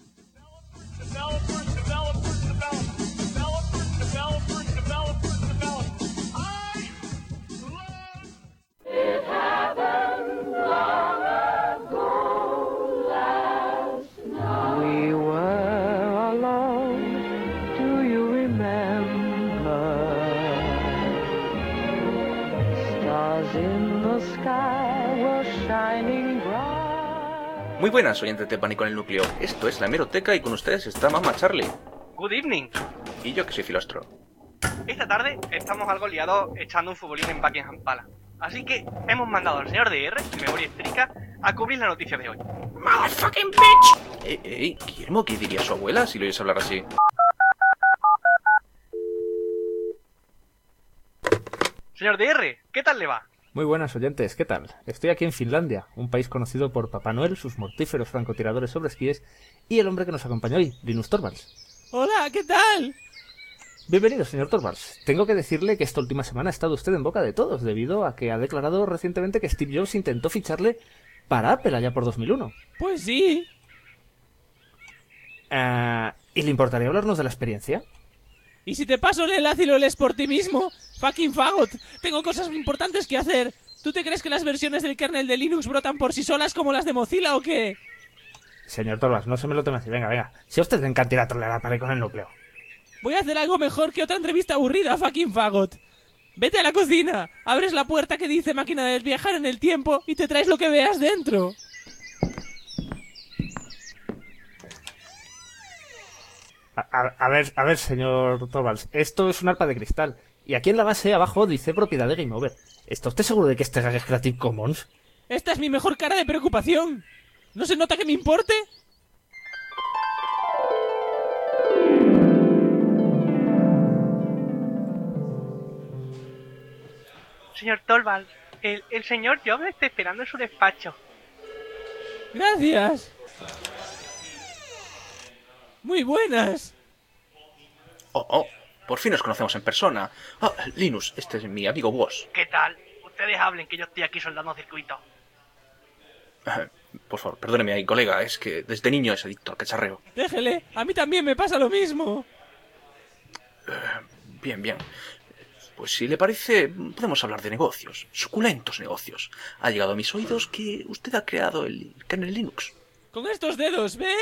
We were alone, do you remember? Stars in the sky were shining bright. Muy buenas, oyentes de Pánico en el Núcleo. Esto es la Hemeroteca y con ustedes está Mama Charlie. Good evening. Y yo que soy Filostro. Esta tarde estamos algo liados echando un futbolín en Buckingham Palace. Así que hemos mandado al señor DR, de memoria histérica, a cubrir la noticia de hoy. ¡Motherfucking bitch! Guillermo, ¿qué diría su abuela si lo oyes hablar así? Señor DR, ¿qué tal le va? Muy buenas oyentes, ¿qué tal? Estoy aquí en Finlandia, un país conocido por Papá Noel, sus mortíferos francotiradores sobre esquíes y el hombre que nos acompaña hoy, Linus Torvalds. Hola, ¿qué tal? Bienvenido, señor Torvalds. Tengo que decirle que esta última semana ha estado usted en boca de todos, debido a que ha declarado recientemente que Steve Jobs intentó ficharle para Apple allá por 2001. Pues sí. ¿Y le importaría hablarnos de la experiencia? ¿Y si te paso el enlace y lo lees por ti mismo? Fucking fagot. Tengo cosas importantes que hacer. ¿Tú te crees que las versiones del kernel de Linux brotan por sí solas como las de Mozilla o qué? Señor Torvalds, no se me lo tome así. Venga. Si a usted le encanta ir a trolear a Pánico en el Núcleo. Voy a hacer algo mejor que otra entrevista aburrida, fucking fagot. Vete a la cocina, abres la puerta que dice máquina de viajar en el tiempo y te traes lo que veas dentro. A ver, señor Torvalds, esto es un arpa de cristal. Y aquí en la base, abajo, dice propiedad de Game Over. ¿Está usted seguro de que este es Creative Commons? Esta es mi mejor cara de preocupación. ¿No se nota que me importe? Señor Torvalds, el señor Jobs me está esperando en su despacho. Gracias. Muy buenas. Oh, por fin nos conocemos en persona. Linus, este es mi amigo Woz. ¿Qué tal? Ustedes hablen, que yo estoy aquí soldando circuitos. Por favor, perdóneme ahí, colega, es que desde niño es adicto al cacharreo. Déjele, a mí también me pasa lo mismo. Bien. Pues si le parece, podemos hablar de negocios, suculentos negocios. Ha llegado a mis oídos que usted ha creado el kernel Linux. Con estos dedos, ¿ve?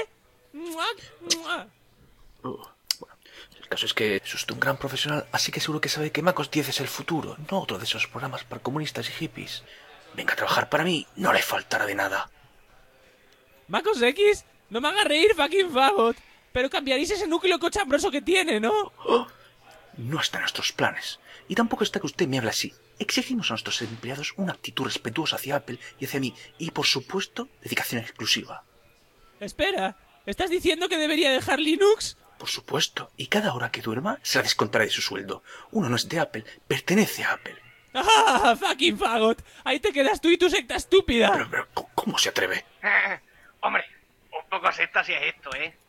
Bueno, el caso es que es usted un gran profesional, así que seguro que sabe que MacOS 10 es el futuro, no otro de esos programas para comunistas y hippies. Venga a trabajar para mí, no le faltará de nada. ¿MacOS X? No me haga reír, fucking fagot. Pero cambiaréis ese núcleo cochambroso que tiene, ¿no? No está en nuestros planes. Y tampoco está que usted me hable así. Exigimos a nuestros empleados una actitud respetuosa hacia Apple y hacia mí. Y, por supuesto, dedicación exclusiva. Espera, ¿estás diciendo que debería dejar Linux? Por supuesto. Y cada hora que duerma se la descontará de su sueldo. Uno no es de Apple, pertenece a Apple. ¡Ah, fucking fagot! Ahí te quedas tú y tu secta estúpida. Pero, ¿cómo se atreve? Hombre, un poco acepta si es esto, ¿eh?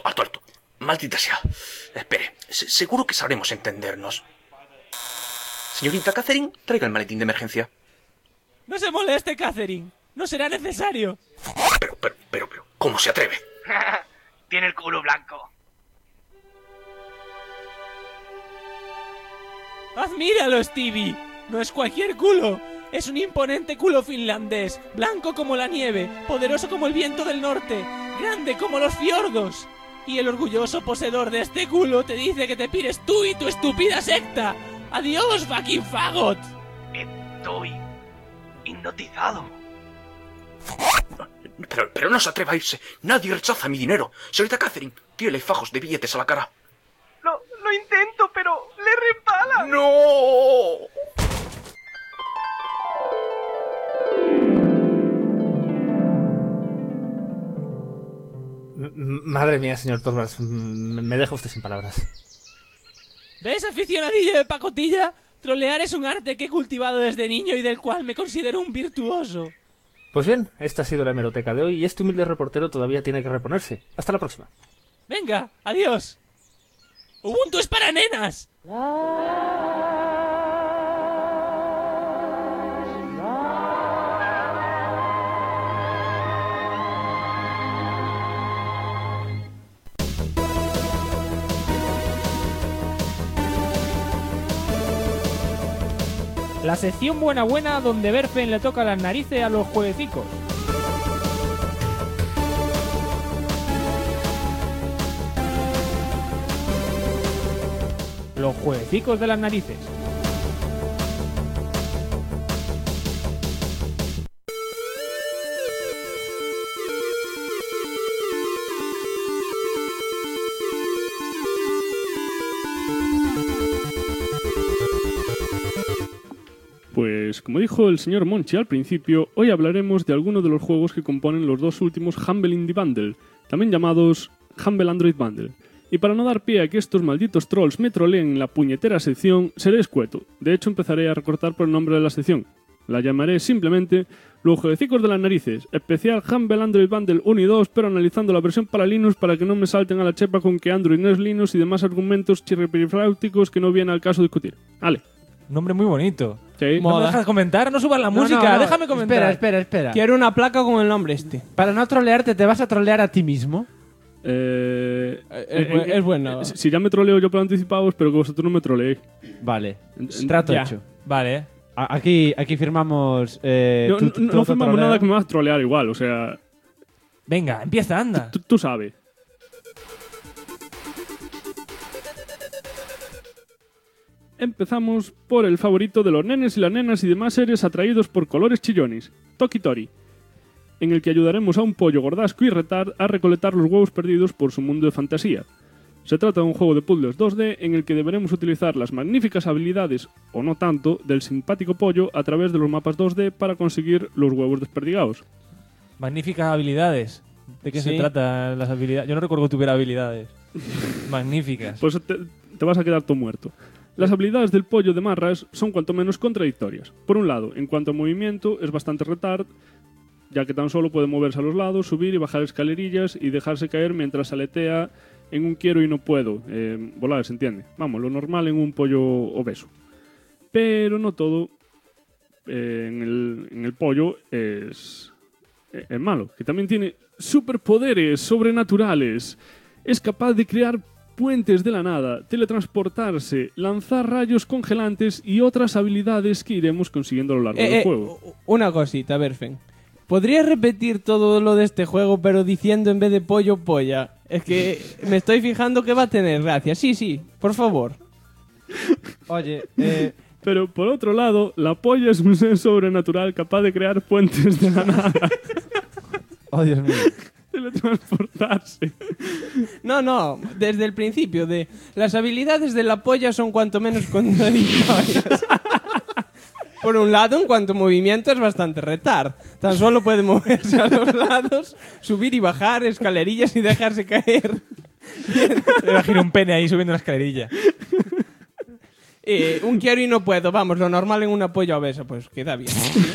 Alto. Maldita sea. Espere, seguro que sabremos entendernos. Señorita Catherine, traiga el maletín de emergencia. No se moleste, Catherine. No será necesario. Pero, ¿cómo se atreve? Tiene el culo blanco. Admíralo, Stevie. No es cualquier culo. Es un imponente culo finlandés, blanco como la nieve, poderoso como el viento del norte, grande como los fiordos. Y el orgulloso poseedor de este culo te dice que te pires tú y tu estúpida secta. ¡Adiós, fucking fagot! Estoy hipnotizado. Pero no se atreva a irse. Nadie rechaza mi dinero. Señorita Catherine, tírele fajos de billetes a la cara. Lo intento, pero le resbala. ¡No! Madre mía, señor Torvalds, me deja usted sin palabras. ¿Ves, aficionadillo de pacotilla? Trolear es un arte que he cultivado desde niño y del cual me considero un virtuoso. Pues bien, esta ha sido la hemeroteca de hoy y este humilde reportero todavía tiene que reponerse. Hasta la próxima. Venga, adiós. ¡Ubuntu es para nenas! La sección buena donde Berfen le toca las narices a los jueguecicos. Los jueguecicos de las narices. Pues, como dijo el señor Monchi al principio, hoy hablaremos de algunos de los juegos que componen los dos últimos Humble Indie Bundle, también llamados Humble Android Bundle. Y para no dar pie a que estos malditos trolls me troleen en la puñetera sección, seré escueto. De hecho, empezaré a recortar por el nombre de la sección. La llamaré simplemente Los Jueguecicos de las Narices, especial Humble Android Bundle 1 y 2, pero analizando la versión para Linux para que no me salten a la chepa con que Android no es Linux y demás argumentos chirripirifláuticos que no viene al caso discutir. Vale. Nombre muy bonito. Sí. ¿No me dejas comentar? No subas la música, déjame comentar. Espera. Quiero una placa con el nombre este. Para no trolearte, ¿te vas a trolear a ti mismo? Es bueno. Si ya me troleo yo por anticipado, espero que vosotros no me troleéis. Vale. Trato Ya. hecho. Vale. Aquí firmamos... No firmamos nada que me vas a trolear igual, o sea... Venga, empieza, anda. Tú sabes. Empezamos por el favorito de los nenes y las nenas y demás seres atraídos por colores chillones, Toki Tori, en el que ayudaremos a un pollo gordasco y retard a recolectar los huevos perdidos por su mundo de fantasía. Se trata de un juego de puzzles 2D en el que deberemos utilizar las magníficas habilidades, o no tanto, del simpático pollo a través de los mapas 2D para conseguir los huevos desperdigados. Magníficas habilidades. ¿De qué se trata las habilidades? Yo no recuerdo que tuviera habilidades. Magníficas. Pues te vas a quedar todo muerto. Las habilidades del pollo de marras son cuanto menos contradictorias. Por un lado, en cuanto a movimiento, es bastante retard, ya que tan solo puede moverse a los lados, subir y bajar escalerillas y dejarse caer mientras aletea en un quiero y no puedo. Volar, se entiende. Vamos, lo normal en un pollo obeso. Pero no todo en el pollo es malo, que también tiene superpoderes sobrenaturales. Es capaz de crear puentes de la nada, teletransportarse, lanzar rayos congelantes y otras habilidades que iremos consiguiendo a lo largo del juego. Una cosita, Berfen. ¿Podrías repetir todo lo de este juego, pero diciendo en vez de pollo, polla? Es que me estoy fijando que va a tener gracia. Sí, por favor. Oye, Pero por otro lado, la polla es un ser sobrenatural capaz de crear puentes de la nada. oh Dios mío. Teletransportarse. No, desde el principio de las habilidades de la polla son cuanto menos contradictorias. Por un lado, en cuanto a movimiento es bastante retard. Tan solo puede moverse a los lados, subir y bajar escalerillas y dejarse caer. Me imagino un pene ahí subiendo una escalerilla. Un quiero y no puedo. Vamos, lo normal en una polla obesa. Pues queda bien.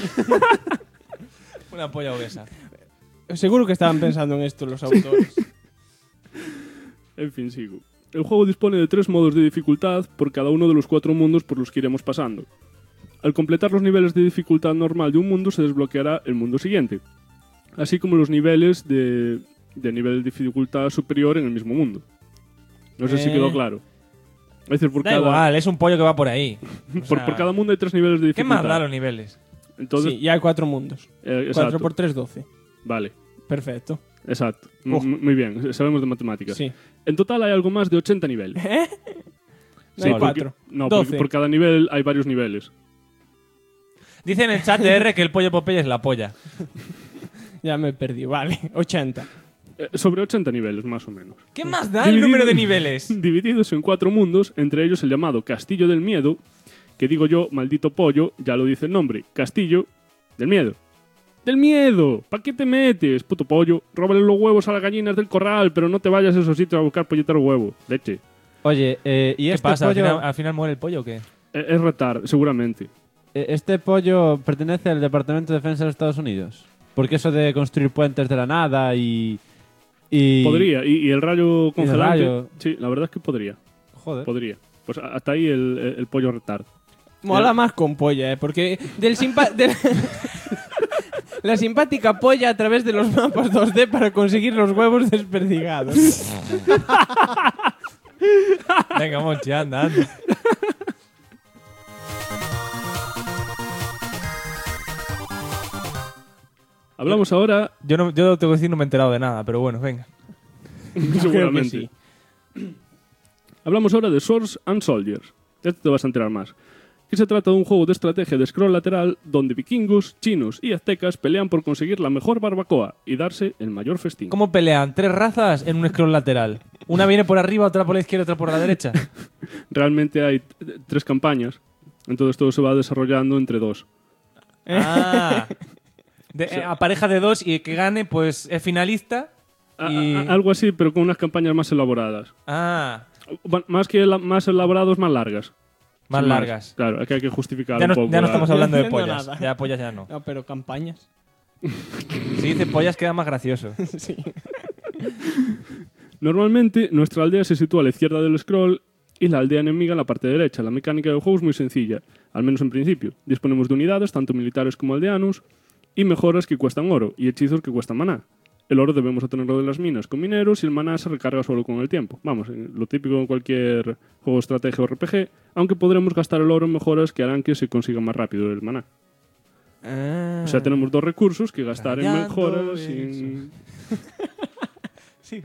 Una polla obesa. Seguro que estaban pensando en esto los autores. En fin, sigo. El juego dispone de 3 modos de dificultad por cada uno de los 4 mundos por los que iremos pasando. Al completar los niveles de dificultad normal de un mundo se desbloqueará el mundo siguiente, así como los niveles de nivel de dificultad superior en el mismo mundo. No sé si quedó claro. Es decir, por Da cada, igual, es un pollo que va por ahí. O por sea, cada mundo hay 3 niveles de ¿qué dificultad. más da los niveles? Entonces, Sí, ya hay 4 mundos. 4 exacto. por 3, 12. Vale, Perfecto. exacto. Oh. Muy bien, sabemos de matemáticas. Sí. En total hay algo más de 80 niveles. No Sí, hay porque- 4. No, 12. porque por cada nivel hay varios niveles. Dice en el chat de R que el pollo Popeye es la polla. Ya me perdí. Vale, 80. Sobre 80 niveles, más o menos. ¿Qué más da el número de niveles? Divididos en 4 mundos, entre ellos el llamado Castillo del Miedo, que digo yo, maldito pollo, ya lo dice el nombre, Castillo del Miedo. ¡Del miedo! ¿Para qué te metes, puto pollo? Róbale los huevos a las gallinas del corral, pero no te vayas a esos sitios a buscar polletar huevo. Leche. Oye, ¿y ¿Qué este pasa? pollo, ¿Al final muere el pollo o qué? Es retard, seguramente. este pollo pertenece al Departamento de Defensa de los Estados Unidos? Porque eso de construir puentes de la nada y Podría. Y el rayo congelante. rayo. Sí, la verdad es que podría. Joder. Podría. Pues hasta ahí el pollo retard. Mola más con polla, porque la simpática polla a través de los mapas 2D para conseguir los huevos desperdigados. Venga, Monchi, anda. Hablamos ahora, Yo tengo que decir, no me he enterado de nada, pero bueno, venga. seguramente. Hablamos ahora de Swords and Soldiers. Este te vas a enterar más. Que se trata de un juego de estrategia de scroll lateral donde vikingos, chinos y aztecas pelean por conseguir la mejor barbacoa y darse el mayor festín. ¿Cómo pelean 3 razas en un scroll lateral? Una viene por arriba, otra por la izquierda, otra por la derecha. Realmente hay 3 campañas, entonces todo se va desarrollando entre 2. Ah. A pareja de 2 y que gane, pues es finalista. Y... Algo así, pero con unas campañas más elaboradas. Ah, Más que más elaborados, más largas. más Sin largas. Claro, es que hay que justificar Ya un no, poco. ya no estamos hablando de No entiendo pollas. nada. Ya pollas ya no. No, pero campañas. Si dice pollas queda más gracioso. Sí. Normalmente, nuestra aldea se sitúa a la izquierda del scroll y la aldea enemiga en la parte derecha. La mecánica del juego es muy sencilla, al menos en principio. Disponemos de unidades, tanto militares como aldeanos, y mejoras que cuestan oro, y hechizos que cuestan maná. El oro debemos obtenerlo de las minas con mineros y el maná se recarga solo con el tiempo. Vamos, lo típico en cualquier juego de estrategia o RPG, aunque podremos gastar el oro en mejoras que harán que se consiga más rápido el maná. O sea, tenemos 2 recursos que gastar en Rayando mejoras eso. y... Sí.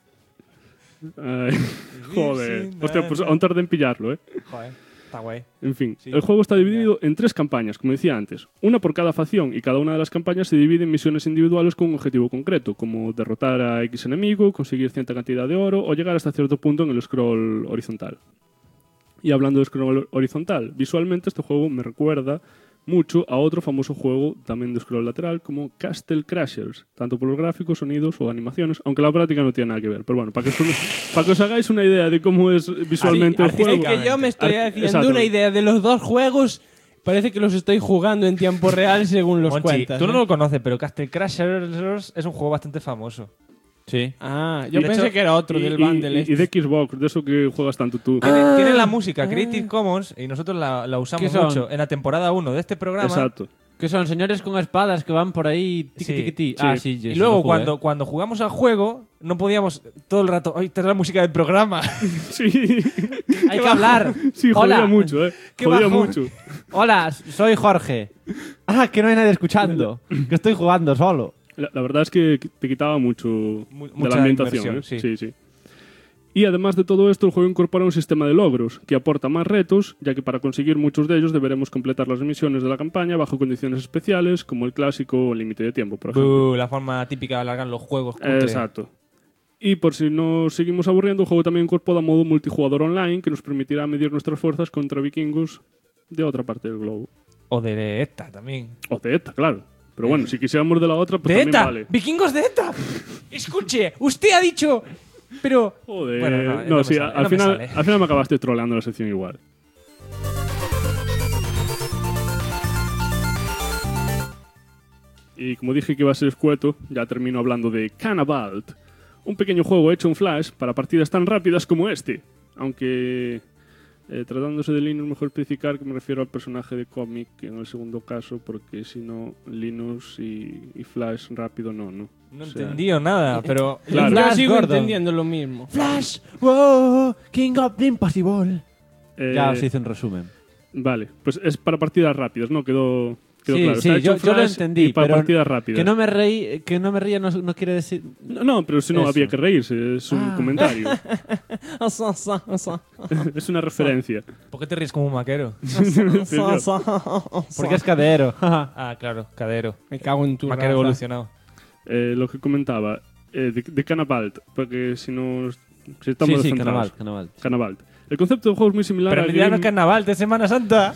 Ay, joder. sin Hostia, pues nada. aún tardé en pillarlo, ¿eh? Joder, está guay. En fin, Sí. el juego está dividido en 3 campañas, como decía antes. Una por cada facción, y cada una de las campañas se divide en misiones individuales con un objetivo concreto, como derrotar a X enemigo, conseguir cierta cantidad de oro o llegar hasta cierto punto en el scroll horizontal. Y hablando de scroll horizontal, visualmente este juego me recuerda mucho a otro famoso juego también de scroll lateral como Castle Crashers, tanto por los gráficos, sonidos o animaciones, aunque la práctica no tiene nada que ver. Pero bueno, para que os hagáis una idea de cómo es visualmente el juego. Es que yo me estoy haciendo Exacto. una idea de los 2 juegos. Parece que los estoy jugando en tiempo real según los Monchi, cuentas. tú no ¿eh? lo conoces, pero Castle Crashers es un juego bastante famoso. Sí. Ah, yo De pensé hecho, que era otro del bundle. y de Xbox, de eso que juegas tanto tú. Tiene la música Creative Commons y nosotros la usamos ¿Qué son? mucho en la temporada 1 de este programa. Exacto. Que son señores con espadas que van por ahí tiqui, Sí, tiqui, ti. sí. Ah, sí, Y luego cuando jugamos al juego no podíamos todo el rato, ¡ay, esta es la música del programa! Sí, Hay que hablar. sí, jodía Hola. mucho, ¿eh? Qué Jodía bajón. mucho. Hola, soy Jorge. Ah, que no hay nadie escuchando. Que estoy jugando solo. La verdad es que te quitaba mucho de mucha la ambientación. inmersión, ¿eh? Sí. Y además de todo esto, el juego incorpora un sistema de logros que aporta más retos, ya que para conseguir muchos de ellos deberemos completar las misiones de la campaña bajo condiciones especiales, como el clásico límite de tiempo, por ejemplo. La forma típica de alargar los juegos. cutre. Exacto. Y por si nos seguimos aburriendo, el juego también incorpora modo multijugador online que nos permitirá medir nuestras fuerzas contra vikingos de otra parte del globo. O de ETA también. O de ETA, claro. Pero bueno, si quisiéramos de la otra, pues ¡De también ETA! vale. ¡Vikingos de ETA! Escuche, usted ha dicho... Pero... Joder. Bueno, no, me sí, sale, al no me final sale. al final me acabaste troleando la sección igual. Y como dije que iba a ser escueto, ya termino hablando de Cannabalt, un pequeño juego hecho en Flash para partidas tan rápidas como este. Aunque, tratándose de Linux, mejor especificar que me refiero al personaje de cómic en el segundo caso, porque si no, Linux y Flash rápido no. No entendí nada, pero... Claro. Yo Flash sigo Gordon. entendiendo lo mismo. Flash, wow, King of the Impossible. Ya os hice un resumen. Vale, pues es para partidas rápidas, ¿no? Quedó claro. Sí, Está hecho yo lo Flash entendí, y para pero partidas rápidas. que no me ría no quiere decir... No, pero si no Eso. había que reírse, es un comentario. Es una referencia. ¿Por qué te ríes como un maquero? Porque es cadero. Ah, claro, cadero. Me cago en tu Maquero raza. evolucionado. Lo que comentaba, de Canavalt, porque si estamos Sí, descentrados. Canavalt. Canavalt. El concepto del juego es muy similar Pero a en realidad no es Grim... carnaval de Semana Santa.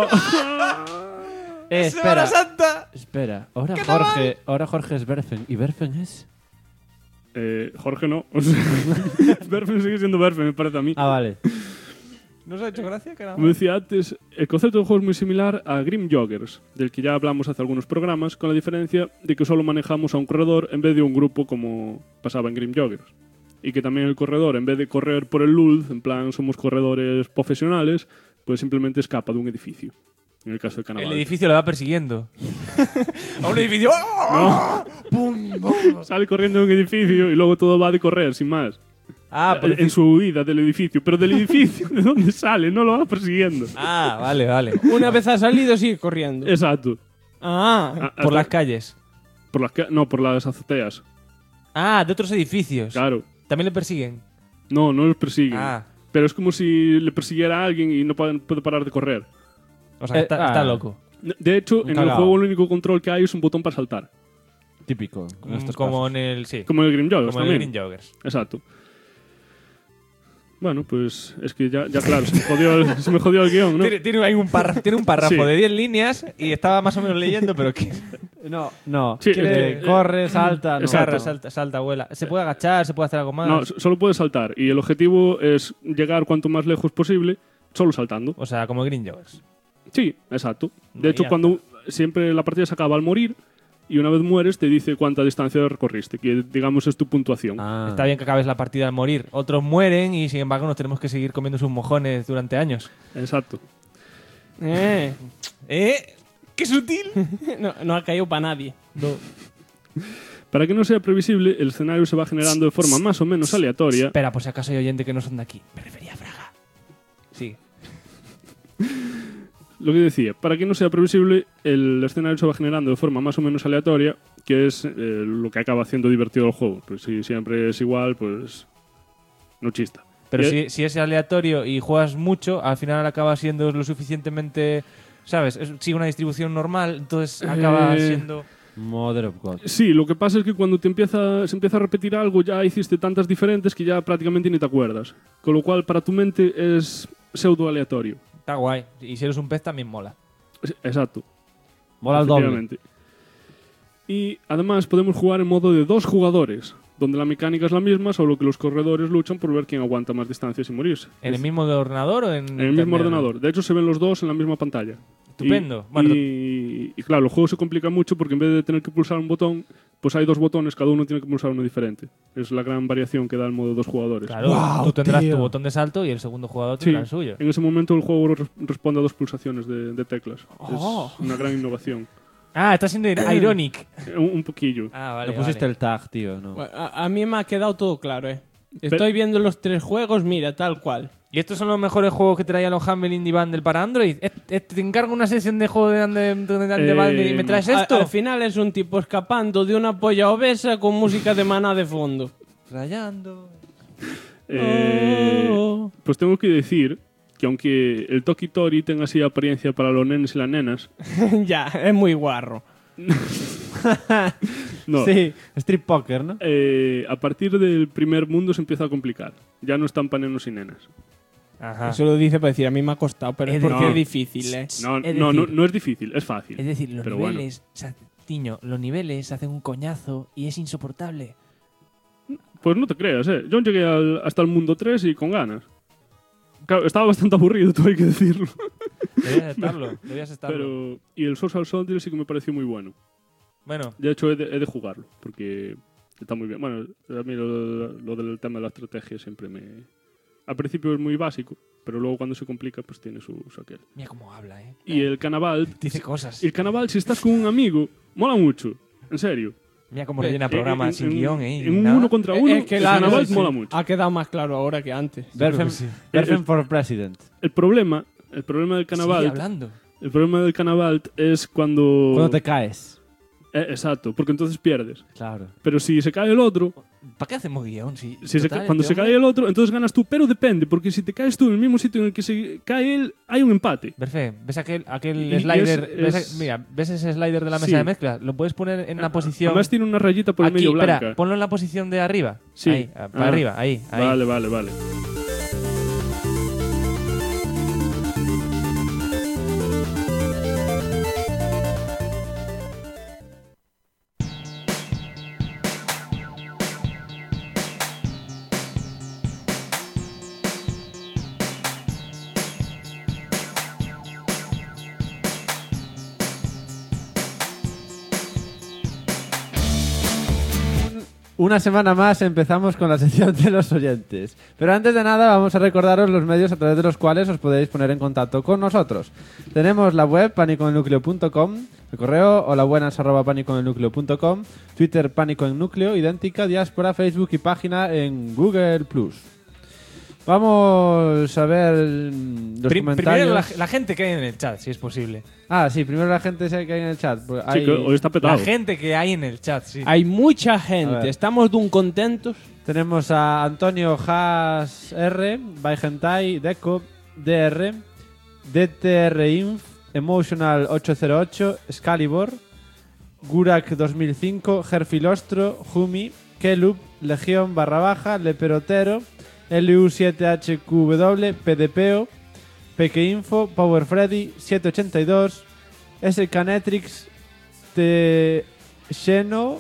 Espera. Santa! Espera, ahora Jorge es Berfen. ¿Y Berfen es? Jorge no. O sea, Berfen sigue siendo Berfen, me parece a mí. Ah, vale. ¿No os ha hecho gracia? Como decía antes, el concepto del juego es muy similar a Grim Joggers, del que ya hablamos hace algunos programas, con la diferencia de que solo manejamos a un corredor en vez de un grupo como pasaba en Grim Joggers. Y que también el corredor, en vez de correr por el Lulz, en plan somos corredores profesionales, pues simplemente escapa de un edificio. En el caso de Canavalt. El edificio lo va persiguiendo. A un edificio. ¡Pum! ¡Bum! Sale corriendo de un edificio y luego todo va de correr, sin más. Ah, por En su huida del edificio. Pero del edificio, ¿de dónde sale? No lo va persiguiendo. Ah, vale. Una vez ha salido, sigue corriendo. Exacto. Ah, Por las calles. No, por las azoteas. Ah, de otros edificios. Claro. También le persiguen. No los persiguen. Ah. Pero es como si le persiguiera a alguien y no puede parar de correr. O sea, está loco. De hecho, en el cagao. juego el único control que hay es un botón para saltar. Típico. en estos Como casos. en el... Sí. Como en el Grim Joggers Como en el también. Green Joggers. Exacto. Bueno, pues es que ya claro, se me jodió el guión, ¿no? Tiene ahí un párrafo Sí. de 10 líneas y estaba más o menos leyendo, pero que... No. Sí, Corre, salta. No. Exacto. salta, vuela. ¿Se puede agachar? ¿Se puede hacer algo más? No, solo puedes saltar. Y el objetivo es llegar cuanto más lejos posible, solo saltando. O sea, como Green Joggers. Sí, exacto. De No, hecho, ya cuando siempre la partida se acaba al morir y una vez mueres te dice cuánta distancia recorriste, que digamos es tu puntuación. Ah. Está bien que acabes la partida al morir. Otros mueren y sin embargo nos tenemos que seguir comiendo sus mojones durante años. Exacto. ¡Qué sutil! no ha caído para nadie. Para que no sea previsible, el escenario se va generando de forma más o menos aleatoria. Espera, por si acaso hay oyente que no son de aquí. Me refería a Fraga. Sí. Lo que decía, para que no sea previsible, el escenario se va generando de forma más o menos aleatoria, que es lo que acaba haciendo divertido el juego. Pues si siempre es igual, pues no chista. Pero Y- si es aleatorio y juegas mucho, al final acaba siendo lo suficientemente... ¿Sabes? Sigue una distribución normal, entonces acaba siendo... Mother of God. Sí, lo que pasa es que cuando se empieza a repetir algo, ya hiciste tantas diferentes que ya prácticamente ni te acuerdas. Con lo cual, para tu mente es pseudo aleatorio. Está guay. Y si eres un pez también mola. Exacto. Mola el doble. Efectivamente. Y además podemos jugar en modo de 2 jugadores, donde la mecánica es la misma, solo que los corredores luchan por ver quién aguanta más distancia sin morirse. ¿En el mismo ordenador o en En el mismo internet? ordenador. De hecho, se ven los dos en la misma pantalla. Estupendo. Y, Bueno, y claro, el juego se complica mucho porque en vez de tener que pulsar un botón, pues hay 2 botones, cada uno tiene que pulsar uno diferente. Es la gran variación que da el modo de 2 jugadores. Claro, Wow, tú tendrás tío. tu botón de salto y el segundo jugador Sí, tendrá el suyo. en ese momento el juego responde a 2 pulsaciones de teclas. Oh. Es una gran innovación. Ah, está siendo ironic. Un poquillo. Ah, vale. Le pusiste vale. el tag, tío. No. Bueno, a mí me ha quedado todo claro, Estoy viendo los 3 juegos, mira, tal cual. ¿Y estos son los mejores juegos que traían los Humble Indie Bundle para Android? ¿Te encargo una sesión de juego de Bundle y me traes esto? Al final es un tipo escapando de una polla obesa con música de Maná de fondo. Rayando. Pues tengo que decir que aunque el Toki Tori tenga así apariencia para los nenes y las nenas, Ya, es muy guarro. no. Sí, Street Poker, ¿no? A partir del primer mundo se empieza a complicar. Ya no están para nenos y nenas. Ajá. Eso lo dice para decir, a mí me ha costado, pero es Es porque decir- es difícil, No, Es no, decir- no es difícil, es fácil. Es decir, los Pero niveles... Tiño, los niveles hacen un coñazo y es insoportable. Pues no te creas, Yo llegué hasta el mundo 3 y con ganas. Claro, estaba bastante aburrido, todo hay que decirlo. Debías estarlo. Y el Social Soldier sí que me pareció muy bueno. Bueno, De hecho, he de jugarlo, porque Está muy bien. Bueno, a mí lo del tema de la estrategia siempre me... Al principio es muy básico, pero luego cuando se complica, pues tiene su aquel. Mira cómo habla, ¿eh? Y el Cannavalt... Dice cosas. El Cannavalt, si estás con un amigo, mola mucho. En serio. Mira cómo rellena programas sin guión, ¿eh? En un uno contra uno, Es que el claro, Cannavalt sí. mola mucho. Ha quedado más claro ahora que antes. Berfen for President. El problema del Cannavalt... Sigue hablando. El problema del Cannavalt es cuando... Cuando te caes. Exacto, porque entonces pierdes. Claro. Pero si se cae el otro... ¿Para qué hacemos guión? Cuando se cae el otro, entonces ganas tú. Pero depende, porque si te caes tú en el mismo sitio en el que se cae él, hay un empate. Berfe, ¿ves aquel Y slider? es- Mira, ¿ves ese slider de la mesa Sí. de mezcla? Lo puedes poner en una posición... Además tiene una rayita por el Aquí, medio blanca. espera, ponlo en la posición de arriba. Sí. Ahí, para arriba, ahí. Vale. Una semana más empezamos con la sección de los oyentes. Pero antes de nada vamos a recordaros los medios a través de los cuales os podéis poner en contacto con nosotros. Tenemos la web panicoennucleo.com, el correo holabuenas@panicoennucleo.com, Twitter Pánico en Núcleo, idéntica, diáspora, Facebook y página en Google+. Vamos a ver los Primero comentarios. la gente que hay en el chat, si es posible. Ah, sí, primero la gente que hay en el chat. Pues Sí, que hoy está petado. La gente que hay en el chat, sí. Hay mucha A gente. ver. Estamos de un contentos. Tenemos a Antonio Haas R, Baigentai, Deco, DR, DTR Inf, Emotional 808, Excalibur, Gurak 2005, Gerfilostro, Jumi, Kelup, Legión _, Leperotero, LU7HQW, PDPO, Pequeinfo, Power Freddy, 782, SKnetrix, Xeno,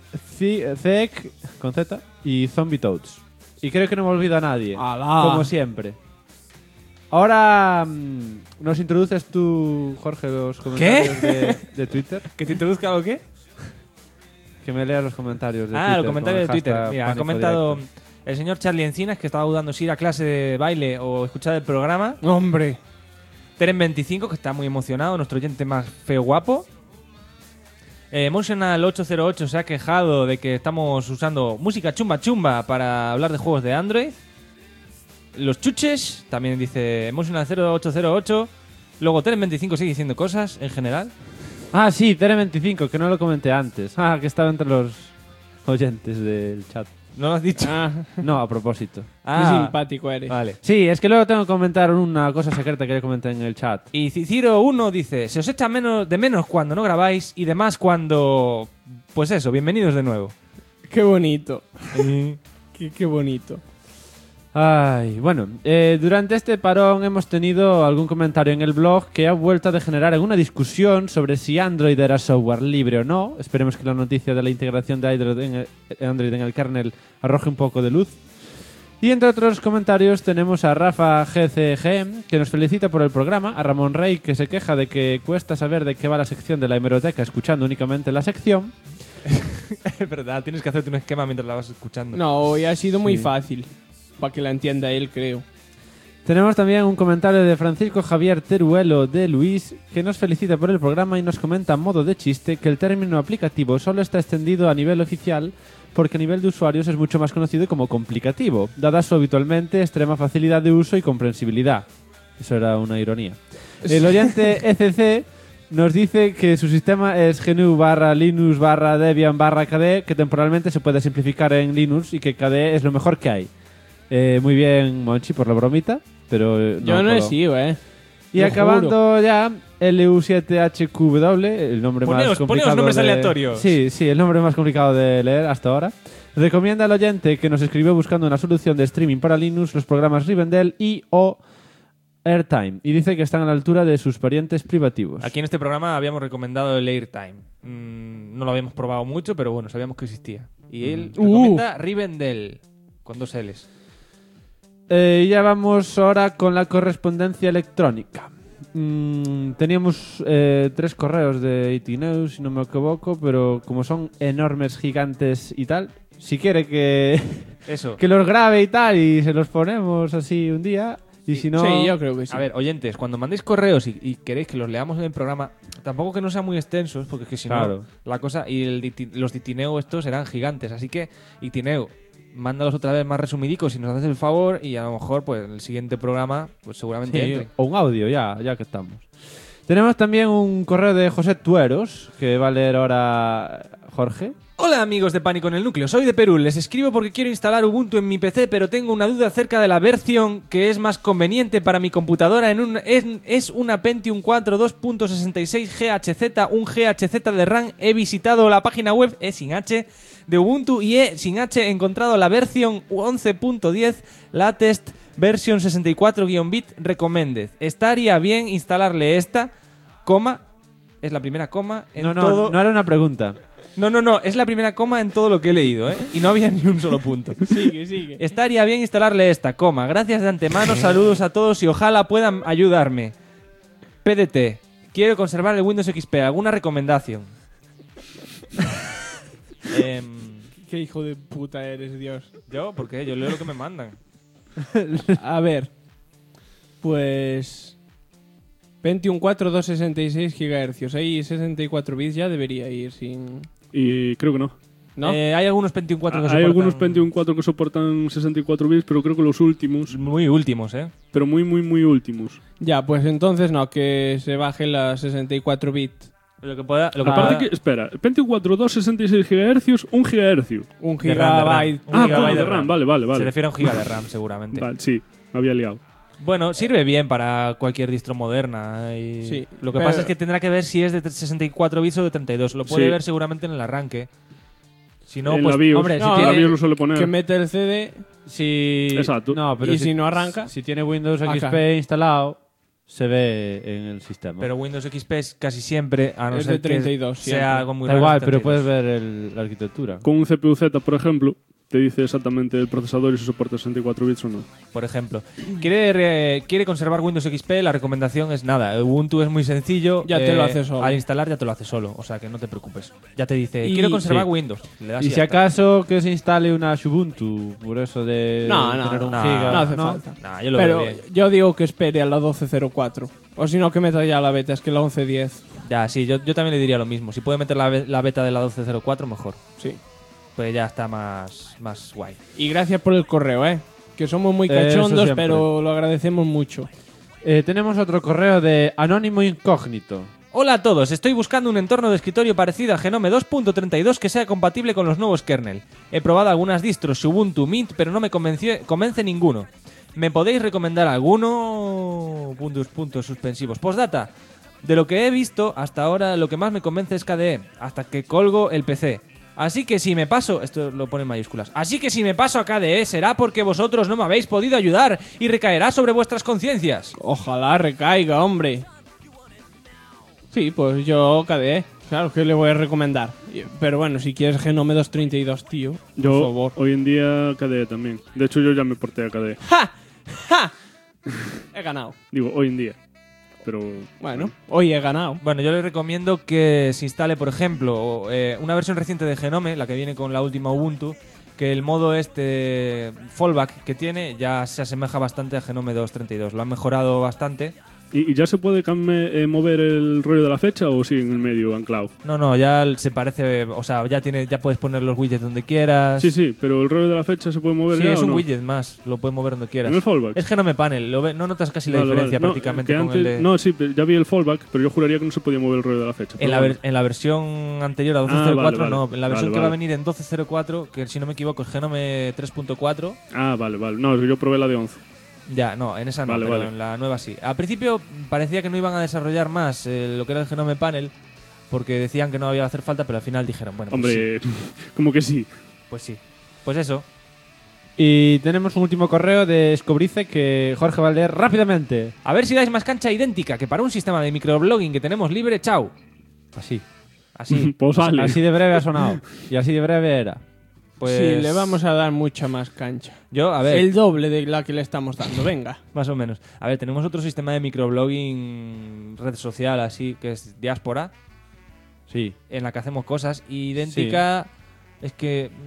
Zek, con Z, y Zombie Toads. Y creo que no me olvido a nadie, ¡Alá! como siempre. Ahora nos introduces tú, Jorge, los comentarios de Twitter. ¿Que te introduzca algo qué? Que me leas los comentarios de Twitter. Los comentarios de con el Twitter. hashtag Mira, ha Pánico comentado Directo. el señor Charlie Encinas, que estaba dudando si ir a clase de baile o escuchar el programa. Hombre. Teren25, que está muy emocionado, nuestro oyente más feo guapo. Emotional 808 se ha quejado de que estamos usando música chumba chumba para hablar de juegos de Android. Los chuches, también dice Emotional 0808. Luego Teren25 sigue diciendo cosas en general. Ah, sí, Tere25, que no lo comenté antes. Ah, que estaba entre los oyentes del chat. ¿No lo has dicho? No, a propósito. Qué simpático eres. Vale. Sí, es que luego tengo que comentar una cosa secreta que le comenté en el chat. Y Ciciro1 dice, se os echa de menos cuando no grabáis y demás cuando... Pues eso, bienvenidos de nuevo. Qué bonito. Qué bonito. Ay, bueno, durante este parón hemos tenido algún comentario en el blog que ha vuelto a degenerar en una discusión sobre si Android era software libre o no. Esperemos que la noticia de la integración de Android en el kernel arroje un poco de luz. Y entre otros comentarios tenemos a Rafa GCG, que nos felicita por el programa, a Ramón Rey, que se queja de que cuesta saber de qué va la sección de la hemeroteca escuchando únicamente la sección. Es verdad, tienes que hacerte un esquema mientras la vas escuchando. No, hoy ha sido muy Sí. fácil. Para que la entienda él, creo. Tenemos también un comentario de Francisco Javier Teruelo de Luis, que nos felicita por el programa y nos comenta a modo de chiste que el término aplicativo solo está extendido a nivel oficial porque a nivel de usuarios es mucho más conocido como complicativo, dada su habitualmente extrema facilidad de uso y comprensibilidad. Eso era una ironía. El oyente ECC nos dice que su sistema es GNU/Linux/Debian/KDE, que temporalmente se puede simplificar en Linux y que KDE es lo mejor que hay. Muy bien, Monchi, por la bromita, pero Yo no he coló. sido, Y Lo acabando ya, LU7HQW, el nombre más Poneos complicado nombres de... aleatorios. Sí, el nombre más complicado de leer hasta ahora. Recomienda al oyente que nos escribió buscando una solución de streaming para Linux los programas Rivendell y o Airtime, y dice que están a la altura de sus parientes privativos. Aquí en este programa habíamos recomendado el Airtime. No lo habíamos probado mucho, pero bueno, sabíamos que existía. Y él recomienda Rivendell, con 2 L's. Ya vamos ahora con la correspondencia electrónica. Teníamos 3 correos de IT News, si no me equivoco, pero como son enormes, gigantes y tal, si quiere que, Eso. que los grabe y tal, y se los ponemos así un día. Y si no... Sí, yo creo que sí. A ver, oyentes, cuando mandéis correos y queréis que los leamos en el programa, tampoco que no sean muy extensos, porque es que si Claro. no, la cosa. Y los de Itineo estos serán gigantes. Así que, Itineo, mándalos otra vez más resumidicos si nos haces el favor. Y a lo mejor, pues, en el siguiente programa, pues seguramente Sí, entre. o un audio, ya que estamos. Tenemos también un correo de José Tueros, que va a leer ahora Jorge. Hola amigos de Pánico en el Núcleo, soy de Perú, les escribo porque quiero instalar Ubuntu en mi PC, pero tengo una duda acerca de la versión que es más conveniente para mi computadora. Es una Pentium 4 2.66 GHz, un GHz de RAM. He visitado la página web, sin H, de Ubuntu y sin H he encontrado la versión 11.10, latest version 64-bit recommended. Estaría bien instalarle esta, coma, es la primera coma en todo... No era una pregunta. No, es la primera coma en todo lo que he leído, ¿eh? Y no había ni un solo punto. Sigue. Estaría bien instalarle esta, coma. Gracias de antemano, saludos a todos y ojalá puedan ayudarme. PDT, quiero conservar el Windows XP, ¿alguna recomendación? Qué hijo de puta eres, Dios. ¿Yo? ¿Por qué? Yo leo lo que me mandan. A ver, pues... Pentium 4 266 GHz. Ahí 64 bits ya debería ir sin... Y creo que no. ¿No? Hay algunos Pentium 4 que Hay soportan... algunos Pentium 4 que soportan 64 bits, pero creo que los últimos. Muy últimos, ¿eh? Pero muy últimos. Ya, pues entonces no, que se baje la 64 bits. Lo que pueda... Aparte que, espera, Pentium 4 266 GHz, 1 GHz. Un De RAM, gigabyte. Un Ah, gigabyte bueno, de RAM, vale. Se refiere a un giga de RAM, seguramente. Vale, sí, me había liado. Bueno, sirve bien para cualquier distro moderna. Y Sí, lo que pero- pasa es que tendrá que ver si es de 64 bits o de 32. Lo puede Sí. ver seguramente en el arranque. Si no, En pues, la BIOS. hombre, No, si la tiene, BIOS lo suele poner. Que mete el CD Si... Exacto. No, pero y si no arranca... Si tiene Windows Acá. XP instalado, se ve en el sistema. pero Windows XP es casi siempre, a no Es ser de 32 que siempre. sea algo muy da raro. igual, es pero 32. puedes ver la arquitectura. Con un CPU-Z, por ejemplo, te dice exactamente el procesador y si soporta 64 bits o no. Por ejemplo, quiere conservar Windows XP, la recomendación es nada. Ubuntu es muy sencillo. Ya te lo hace solo. Al instalar ya te lo hace solo, o sea que no te preocupes. Ya te dice, Y- quiero conservar sí. Windows. Le das Y ya si está. acaso que se instale una Ubuntu, por eso de No, tener un no, giga. no hace falta. Nah, yo lo veo Pero bien. yo digo que espere a la 12.04. O si no, que meta ya la beta, es que la 11.10. Ya, sí, yo también le diría lo mismo. Si puede meter la beta de la 12.04, mejor. Sí. Pues ya está más guay. Y gracias por el correo, que somos muy Eso cachondos, siempre. pero lo agradecemos mucho. Tenemos otro correo de Anónimo Incógnito. Hola a todos, estoy buscando un entorno de escritorio parecido a Genome 2.32 que sea compatible con los nuevos kernel. He probado algunas distros, Ubuntu, Mint, pero no me convence ninguno. ¿Me podéis recomendar alguno? Puntos suspensivos. Postdata. De lo que he visto hasta ahora, lo que más me convence es KDE, hasta que colgo el PC. Así que si me paso, esto lo pone en mayúsculas, así que si me paso a KDE será porque vosotros no me habéis podido ayudar y recaerá sobre vuestras conciencias. Ojalá recaiga, hombre. Sí, pues yo KDE. Claro que le voy a recomendar. Pero bueno, si quieres Genome 232, tío. Por Yo, favor. hoy en día, KDE también. De hecho, yo ya me porté a KDE. ¡Ja! ¡Ja! He ganado. Digo, hoy en día. Pero... Bueno, hoy he ganado. Bueno, yo le recomiendo que se instale, por ejemplo, una versión reciente de Genome, la que viene con la última Ubuntu, que el modo fallback que tiene ya se asemeja bastante a Genome 2.32. Lo han mejorado bastante. ¿Y ya se puede mover el rollo de la fecha o sigue en el medio anclado? No, ya se parece, o sea, ya puedes poner los widgets donde quieras. Sí, pero el rollo de la fecha se puede mover Sí, ya es o un no? widget más, lo puedes mover donde quieras. ¿En el fallback? Es Genome Panel, no notas casi la Vale, diferencia vale. No, prácticamente que con el antes- de... No, sí, pero ya vi el fallback, pero yo juraría que no se podía mover el rollo de la fecha. En pero bueno. en la versión anterior a 12.04 vale. no, en la versión Vale, que va a vale. venir en 12.04, que si no me equivoco es Genome 3.4. Ah, vale. No, yo probé la de 11. Ya, no, en esa no, Vale, pero vale. en la nueva sí. Al principio parecía que no iban a desarrollar más lo que era el Genome Panel, porque decían que no había hacer falta, pero al final dijeron, bueno, pues Hombre, como que sí. sí. Pues eso. Y tenemos un último correo de Escobrice que Jorge va a leer rápidamente. A ver si dais más cancha idéntica, que para un sistema de microblogging que tenemos libre, chao. Así. Así. Pues sale. Así de breve ha sonado. Y así de breve era. Pues Sí, le vamos a dar mucha más cancha. Yo, a ver, El doble de la que le estamos dando, venga. más o menos. A ver, tenemos otro sistema de microblogging, red social así, que es Diáspora, Sí. en la que hacemos cosas. Idéntica es que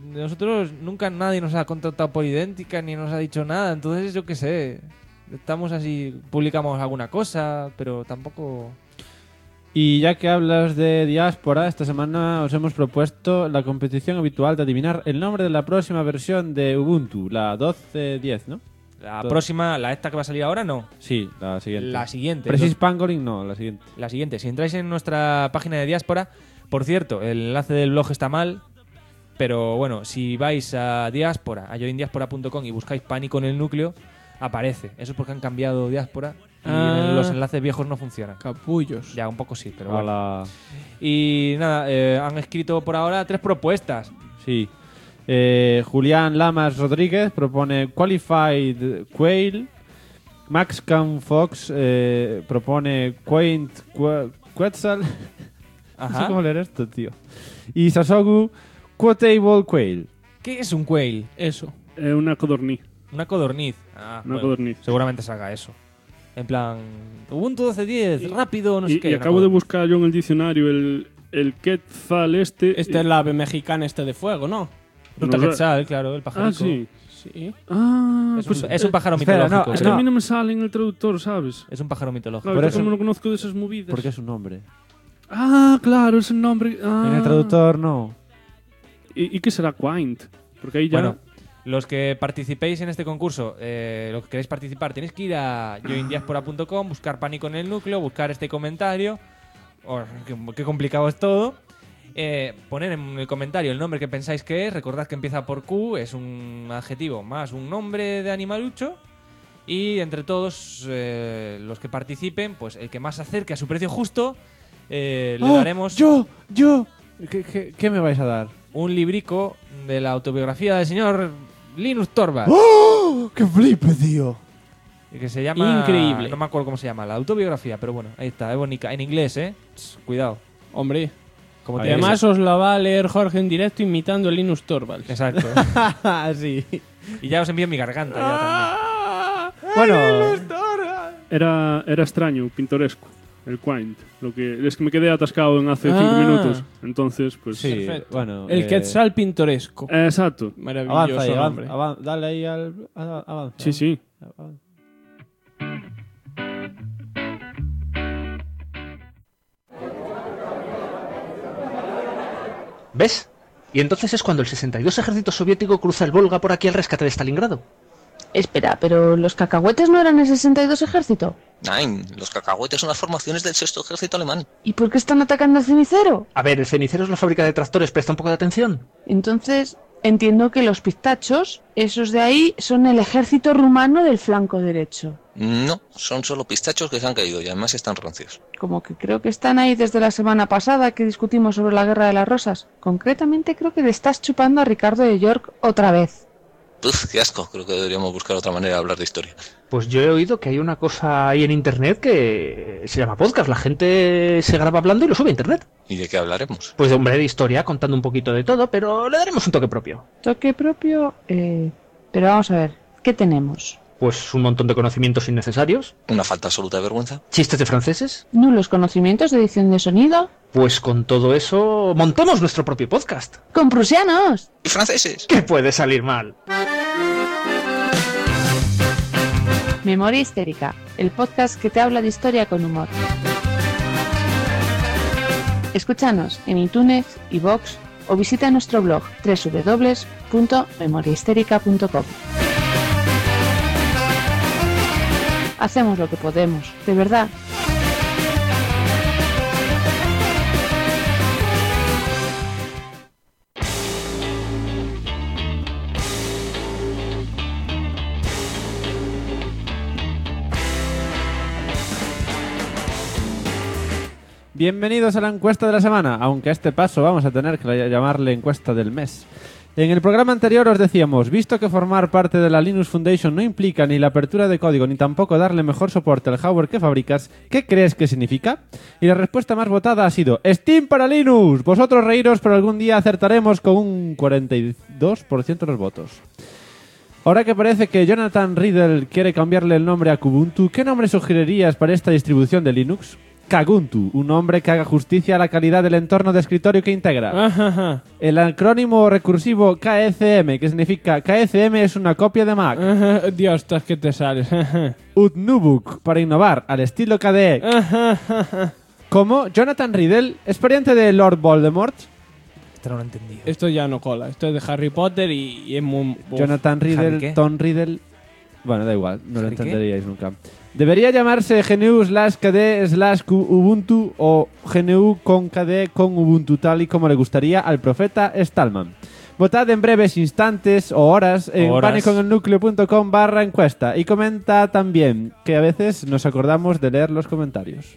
nosotros nunca nadie nos ha contactado por idéntica ni nos ha dicho nada, entonces yo qué sé. Estamos así, publicamos alguna cosa, pero tampoco... Y ya que hablas de diáspora, esta semana os hemos propuesto la competición habitual de adivinar el nombre de la próxima versión de Ubuntu, la 12.10, ¿no? La próxima, la esta que va a salir ahora, no. Sí, la siguiente. La siguiente. Precis Pangolin, no, la siguiente. La siguiente. Si entráis en nuestra página de diáspora, por cierto, el enlace del blog está mal, pero bueno, si vais a diáspora, a joindiaspora.com y buscáis Pánico en el núcleo, aparece. Eso es porque han cambiado diáspora y los enlaces viejos no funcionan. Capullos. Ya, un poco sí, pero Hola. bueno. Y nada, han escrito por ahora 3 propuestas. Sí. Julián Lamas Rodríguez propone Qualified Quail. Max Cam Fox propone Quaint Quetzal. No sé cómo leer esto, tío. Y Sasogu Quotable Quail. ¿Qué es un quail? Eso. Una codorniz. Una codorniz. Una codorniz. Seguramente salga eso. En plan, Ubuntu 12.10, rápido, no sé qué. Y acabo de buscar yo en el diccionario el Quetzal este. Este es la ave mexicana de fuego, ¿no? Ruta Quetzal, claro, el pajarito. Ah, sí. Sí. Ah, Es un pájaro espera, mitológico. no, es que a mí no me sale en el traductor, ¿sabes? Es un pájaro mitológico. Claro, Por yo eso- como no conozco de esas movidas. Porque es un nombre. Ah, claro, es el nombre. Ah. En el traductor no. ¿Y qué será Quaint? Porque ahí ya... Bueno, los que participéis en este concurso, los que queréis participar, tenéis que ir a joindiaspora.com, buscar Pánico en el núcleo, buscar este comentario. Qué complicado es todo. Poner en el comentario el nombre que pensáis que es. Recordad que empieza por Q, es un adjetivo más un nombre de animalucho. Y entre todos los que participen, pues el que más se acerque a su precio justo, le daremos ¡Yo! ¿Qué me vais a dar? un librico de la autobiografía del señor Linus Torvalds. ¡Oh! ¡Qué flipe, tío! Que se llama... Increíble. No me acuerdo cómo se llama, la autobiografía, pero bueno, ahí está, es bonita. En inglés, cuidado. Hombre. Como Y tiene que además ser. os la va a leer Jorge en directo imitando a Linus Torvalds. Exacto. sí. Y ya os envío mi garganta ya también. Bueno, Era extraño, pintoresco, el Quaint. Lo que es que me quedé atascado en hace 5 Ah. minutos. Entonces, pues... sí, Perfecto. bueno. El Quetzal pintoresco. Exacto. Maravilloso Avanza ahí, nombre. dale ahí al... Avanza. Sí, sí. Avanza. ¿Ves? Y entonces es cuando el 62 ejército soviético cruza el Volga por aquí al rescate de Stalingrado. Espera, ¿pero los cacahuetes no eran el 62 ejército? Nein, los cacahuetes son las formaciones del sexto ejército alemán. ¿Y por qué están atacando al cenicero? A ver, el cenicero es la fábrica de tractores, presta un poco de atención. Entonces, entiendo que los pistachos, esos de ahí, son el ejército rumano del flanco derecho. No, son solo pistachos que se han caído y además están rancios. Como que creo que están ahí desde la semana pasada que discutimos sobre la Guerra de las Rosas. Concretamente creo que le estás chupando a Ricardo de York otra vez. Uf, qué asco, creo que deberíamos buscar otra manera de hablar de historia. Pues yo he oído que hay una cosa ahí en internet que se llama podcast. La gente se graba hablando y lo sube a internet. ¿Y de qué hablaremos? Pues de hombre de historia, contando un poquito de todo, pero le daremos un toque propio. Toque propio, pero vamos a ver, ¿qué tenemos? Pues un montón de conocimientos innecesarios. ¿Una falta absoluta de vergüenza? ¿Chistes de franceses? ¿Nulos conocimientos de edición de sonido? Pues con todo eso montamos nuestro propio podcast. ¡Con prusianos! ¿Y franceses? ¿Qué puede salir mal? Memoria Histérica, el podcast que te habla de historia con humor. Escúchanos en iTunes, iVoox o visita nuestro blog www.memoriahistérica.com. Hacemos lo que podemos, de verdad. Bienvenidos a la encuesta de la semana, aunque a este paso vamos a tener que llamarle encuesta del mes. En el programa anterior os decíamos, visto que formar parte de la Linux Foundation no implica ni la apertura de código ni tampoco darle mejor soporte al hardware que fabricas, ¿qué crees que significa? Y la respuesta más votada ha sido Steam para Linux. Vosotros reíros, pero algún día acertaremos con un 42% de los votos. Ahora que parece que Jonathan Riddle quiere cambiarle el nombre a Kubuntu, ¿qué nombre sugerirías para esta distribución de Linux? Kaguntu, un nombre que haga justicia a la calidad del entorno de escritorio que integra. Ajá. El acrónimo recursivo KECM, que significa KECM es una copia de Mac. Ajá. Dios, estás que te sales. Ajá. Utnubuk, para innovar, al estilo KDE. Ajá. Como Jonathan Riddle, es pariente de Lord Voldemort. Esto no lo he entendido. Esto ya no cola. Esto es de Harry Potter y es muy... Jonathan ¿Harry Riddle, qué? Tom Riddle. Bueno, da igual, no lo ¿Harry qué? entenderíais nunca. Debería llamarse GNU/KDE/Ubuntu o GNU con KDE con Ubuntu, tal y como le gustaría al profeta Stallman. Votad en breves instantes o horas en paniconelnucleo.com/encuesta y comenta también, que a veces nos acordamos de leer los comentarios.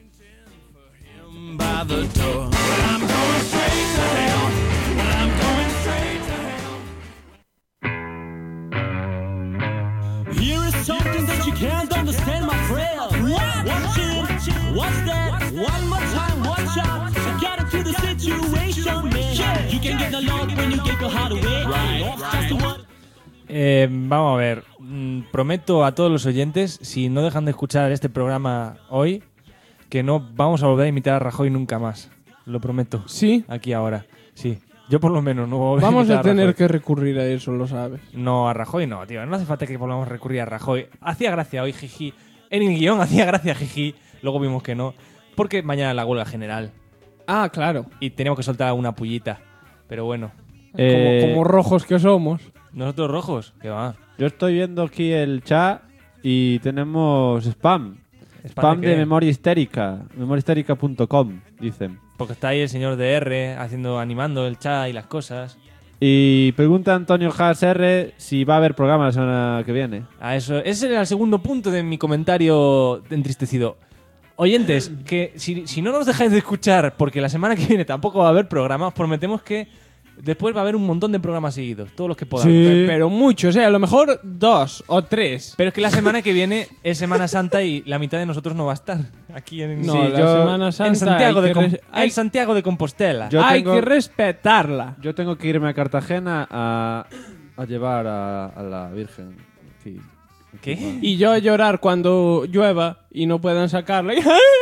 Here is something that you can't understand, my friend. Watch it, what's that? One more time, watch out. I got into the situation, man. You can get a lot when you get your heart away. Just the one. Vamos a ver. Prometo a todos los oyentes, si no dejan de escuchar este programa hoy, que no vamos a volver a imitar a Rajoy nunca más. Lo prometo. ¿Sí? Aquí ahora. Sí. Yo por lo menos no voy a volver Vamos imitar a tener Rajoy. que recurrir a eso, lo sabes. No, a Rajoy no, tío. No hace falta que volvamos a recurrir a Rajoy. Hacía gracia hoy, jiji. En el guión hacía gracia, jiji. Luego vimos que no. Porque mañana la huelga general. Ah, claro. Y teníamos que soltar una pullita. Pero bueno. Como rojos que somos. Nosotros rojos, ¿qué va? Yo estoy viendo aquí el chat y tenemos spam. Spam de de qué? memoria histérica. memoriahistérica.com, dicen. Porque está ahí el señor DR animando el chat y las cosas. Y pregunta Antonio Haas R si va a haber programa la semana que viene. A eso. Ese era el segundo punto de mi comentario entristecido. Oyentes, que si no nos dejáis de escuchar, porque la semana que viene tampoco va a haber programa, os prometemos que después va a haber un montón de programas seguidos, todos los que podamos. Sí. Pero muchos, a lo mejor 2 o 3. Pero es que la semana que viene es Semana Santa y la mitad de nosotros no va a estar aquí en, No, la Semana Santa en Santiago, hay que en Santiago de Compostela. Hay que respetarla. Yo tengo que irme a Cartagena a llevar a la Virgen. Sí. ¿Qué? Y yo a llorar cuando llueva y no puedan sacarla.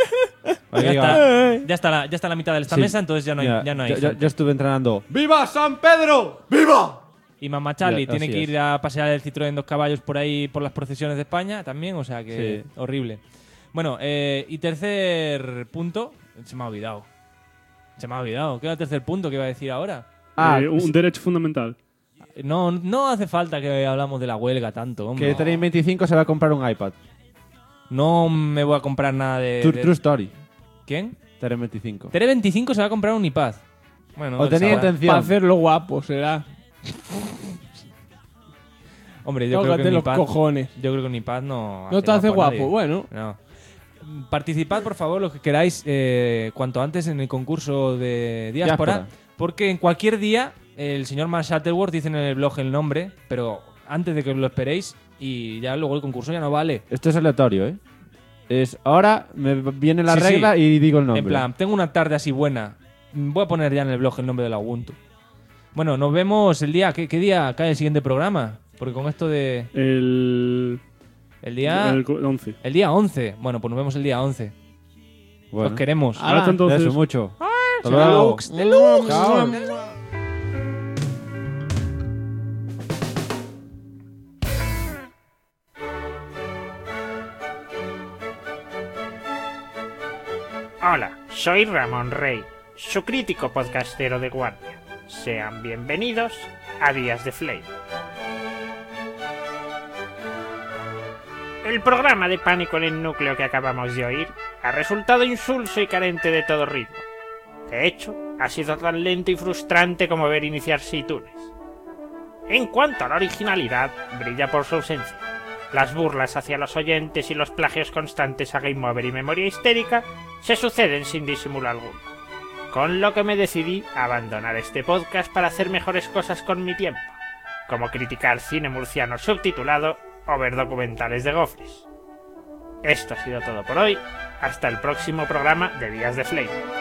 Ya está la mitad de esta Sí. mesa, entonces ya no hay. Mira, Ya no hay yo estuve entrenando. ¡Viva San Pedro! ¡Viva! Y Mamá Charlie Ya, tiene así que es. ir a pasear el Citroën 2 caballos por ahí, por las procesiones de España también, o sea que Sí. horrible. Bueno, y tercer punto, se me ha olvidado. ¿Qué era el tercer punto que iba a decir ahora? Un derecho fundamental. No hace falta que hablamos de la huelga tanto, hombre. Que Tenéis 25 se va a comprar un iPad. No me voy a comprar nada de... True Story. ¿Quién? Tere 25. Tere 25 se va a comprar un iPad. Bueno, O él tenía sabrá. intención. Para hacerlo guapo, será. Hombre, yo creo Tócate que un los iPad... cojones. Yo creo que un iPad no... No te hace a guapo, nadie. bueno. No. Participad, por favor, los que queráis, cuanto antes en el concurso de Diáspora, porque en cualquier día el señor Mark Shuttleworth dice en el blog el nombre, pero antes de que lo esperéis y ya luego el concurso ya no vale. Esto es aleatorio, ¿eh? Ahora me viene la Sí, regla sí. y digo el nombre. En plan, tengo una tarde así buena, voy a poner ya en el blog el nombre de la Ubuntu. Bueno, nos vemos el día... ¿Qué día cae el siguiente programa? Porque con esto de... El día... El 11. El día 11. Bueno, pues nos vemos el día 11. Bueno. Os queremos. Hasta entonces. Eso mucho. Hasta Deluxe, luego. deluxe. Chao. Hola, soy Ramón Rey, su crítico podcastero de guardia. Sean bienvenidos a Días de Flame. El programa de Pánico en el Núcleo que acabamos de oír ha resultado insulso y carente de todo ritmo. De hecho, ha sido tan lento y frustrante como ver iniciarse iTunes. En cuanto a la originalidad, brilla por su ausencia. Las burlas hacia los oyentes y los plagios constantes a Game Over y Memoria Histérica se suceden sin disimulo alguno. Con lo que me decidí a abandonar este podcast para hacer mejores cosas con mi tiempo, como criticar cine murciano subtitulado o ver documentales de gofres. Esto ha sido todo por hoy. Hasta el próximo programa de Días de Flame.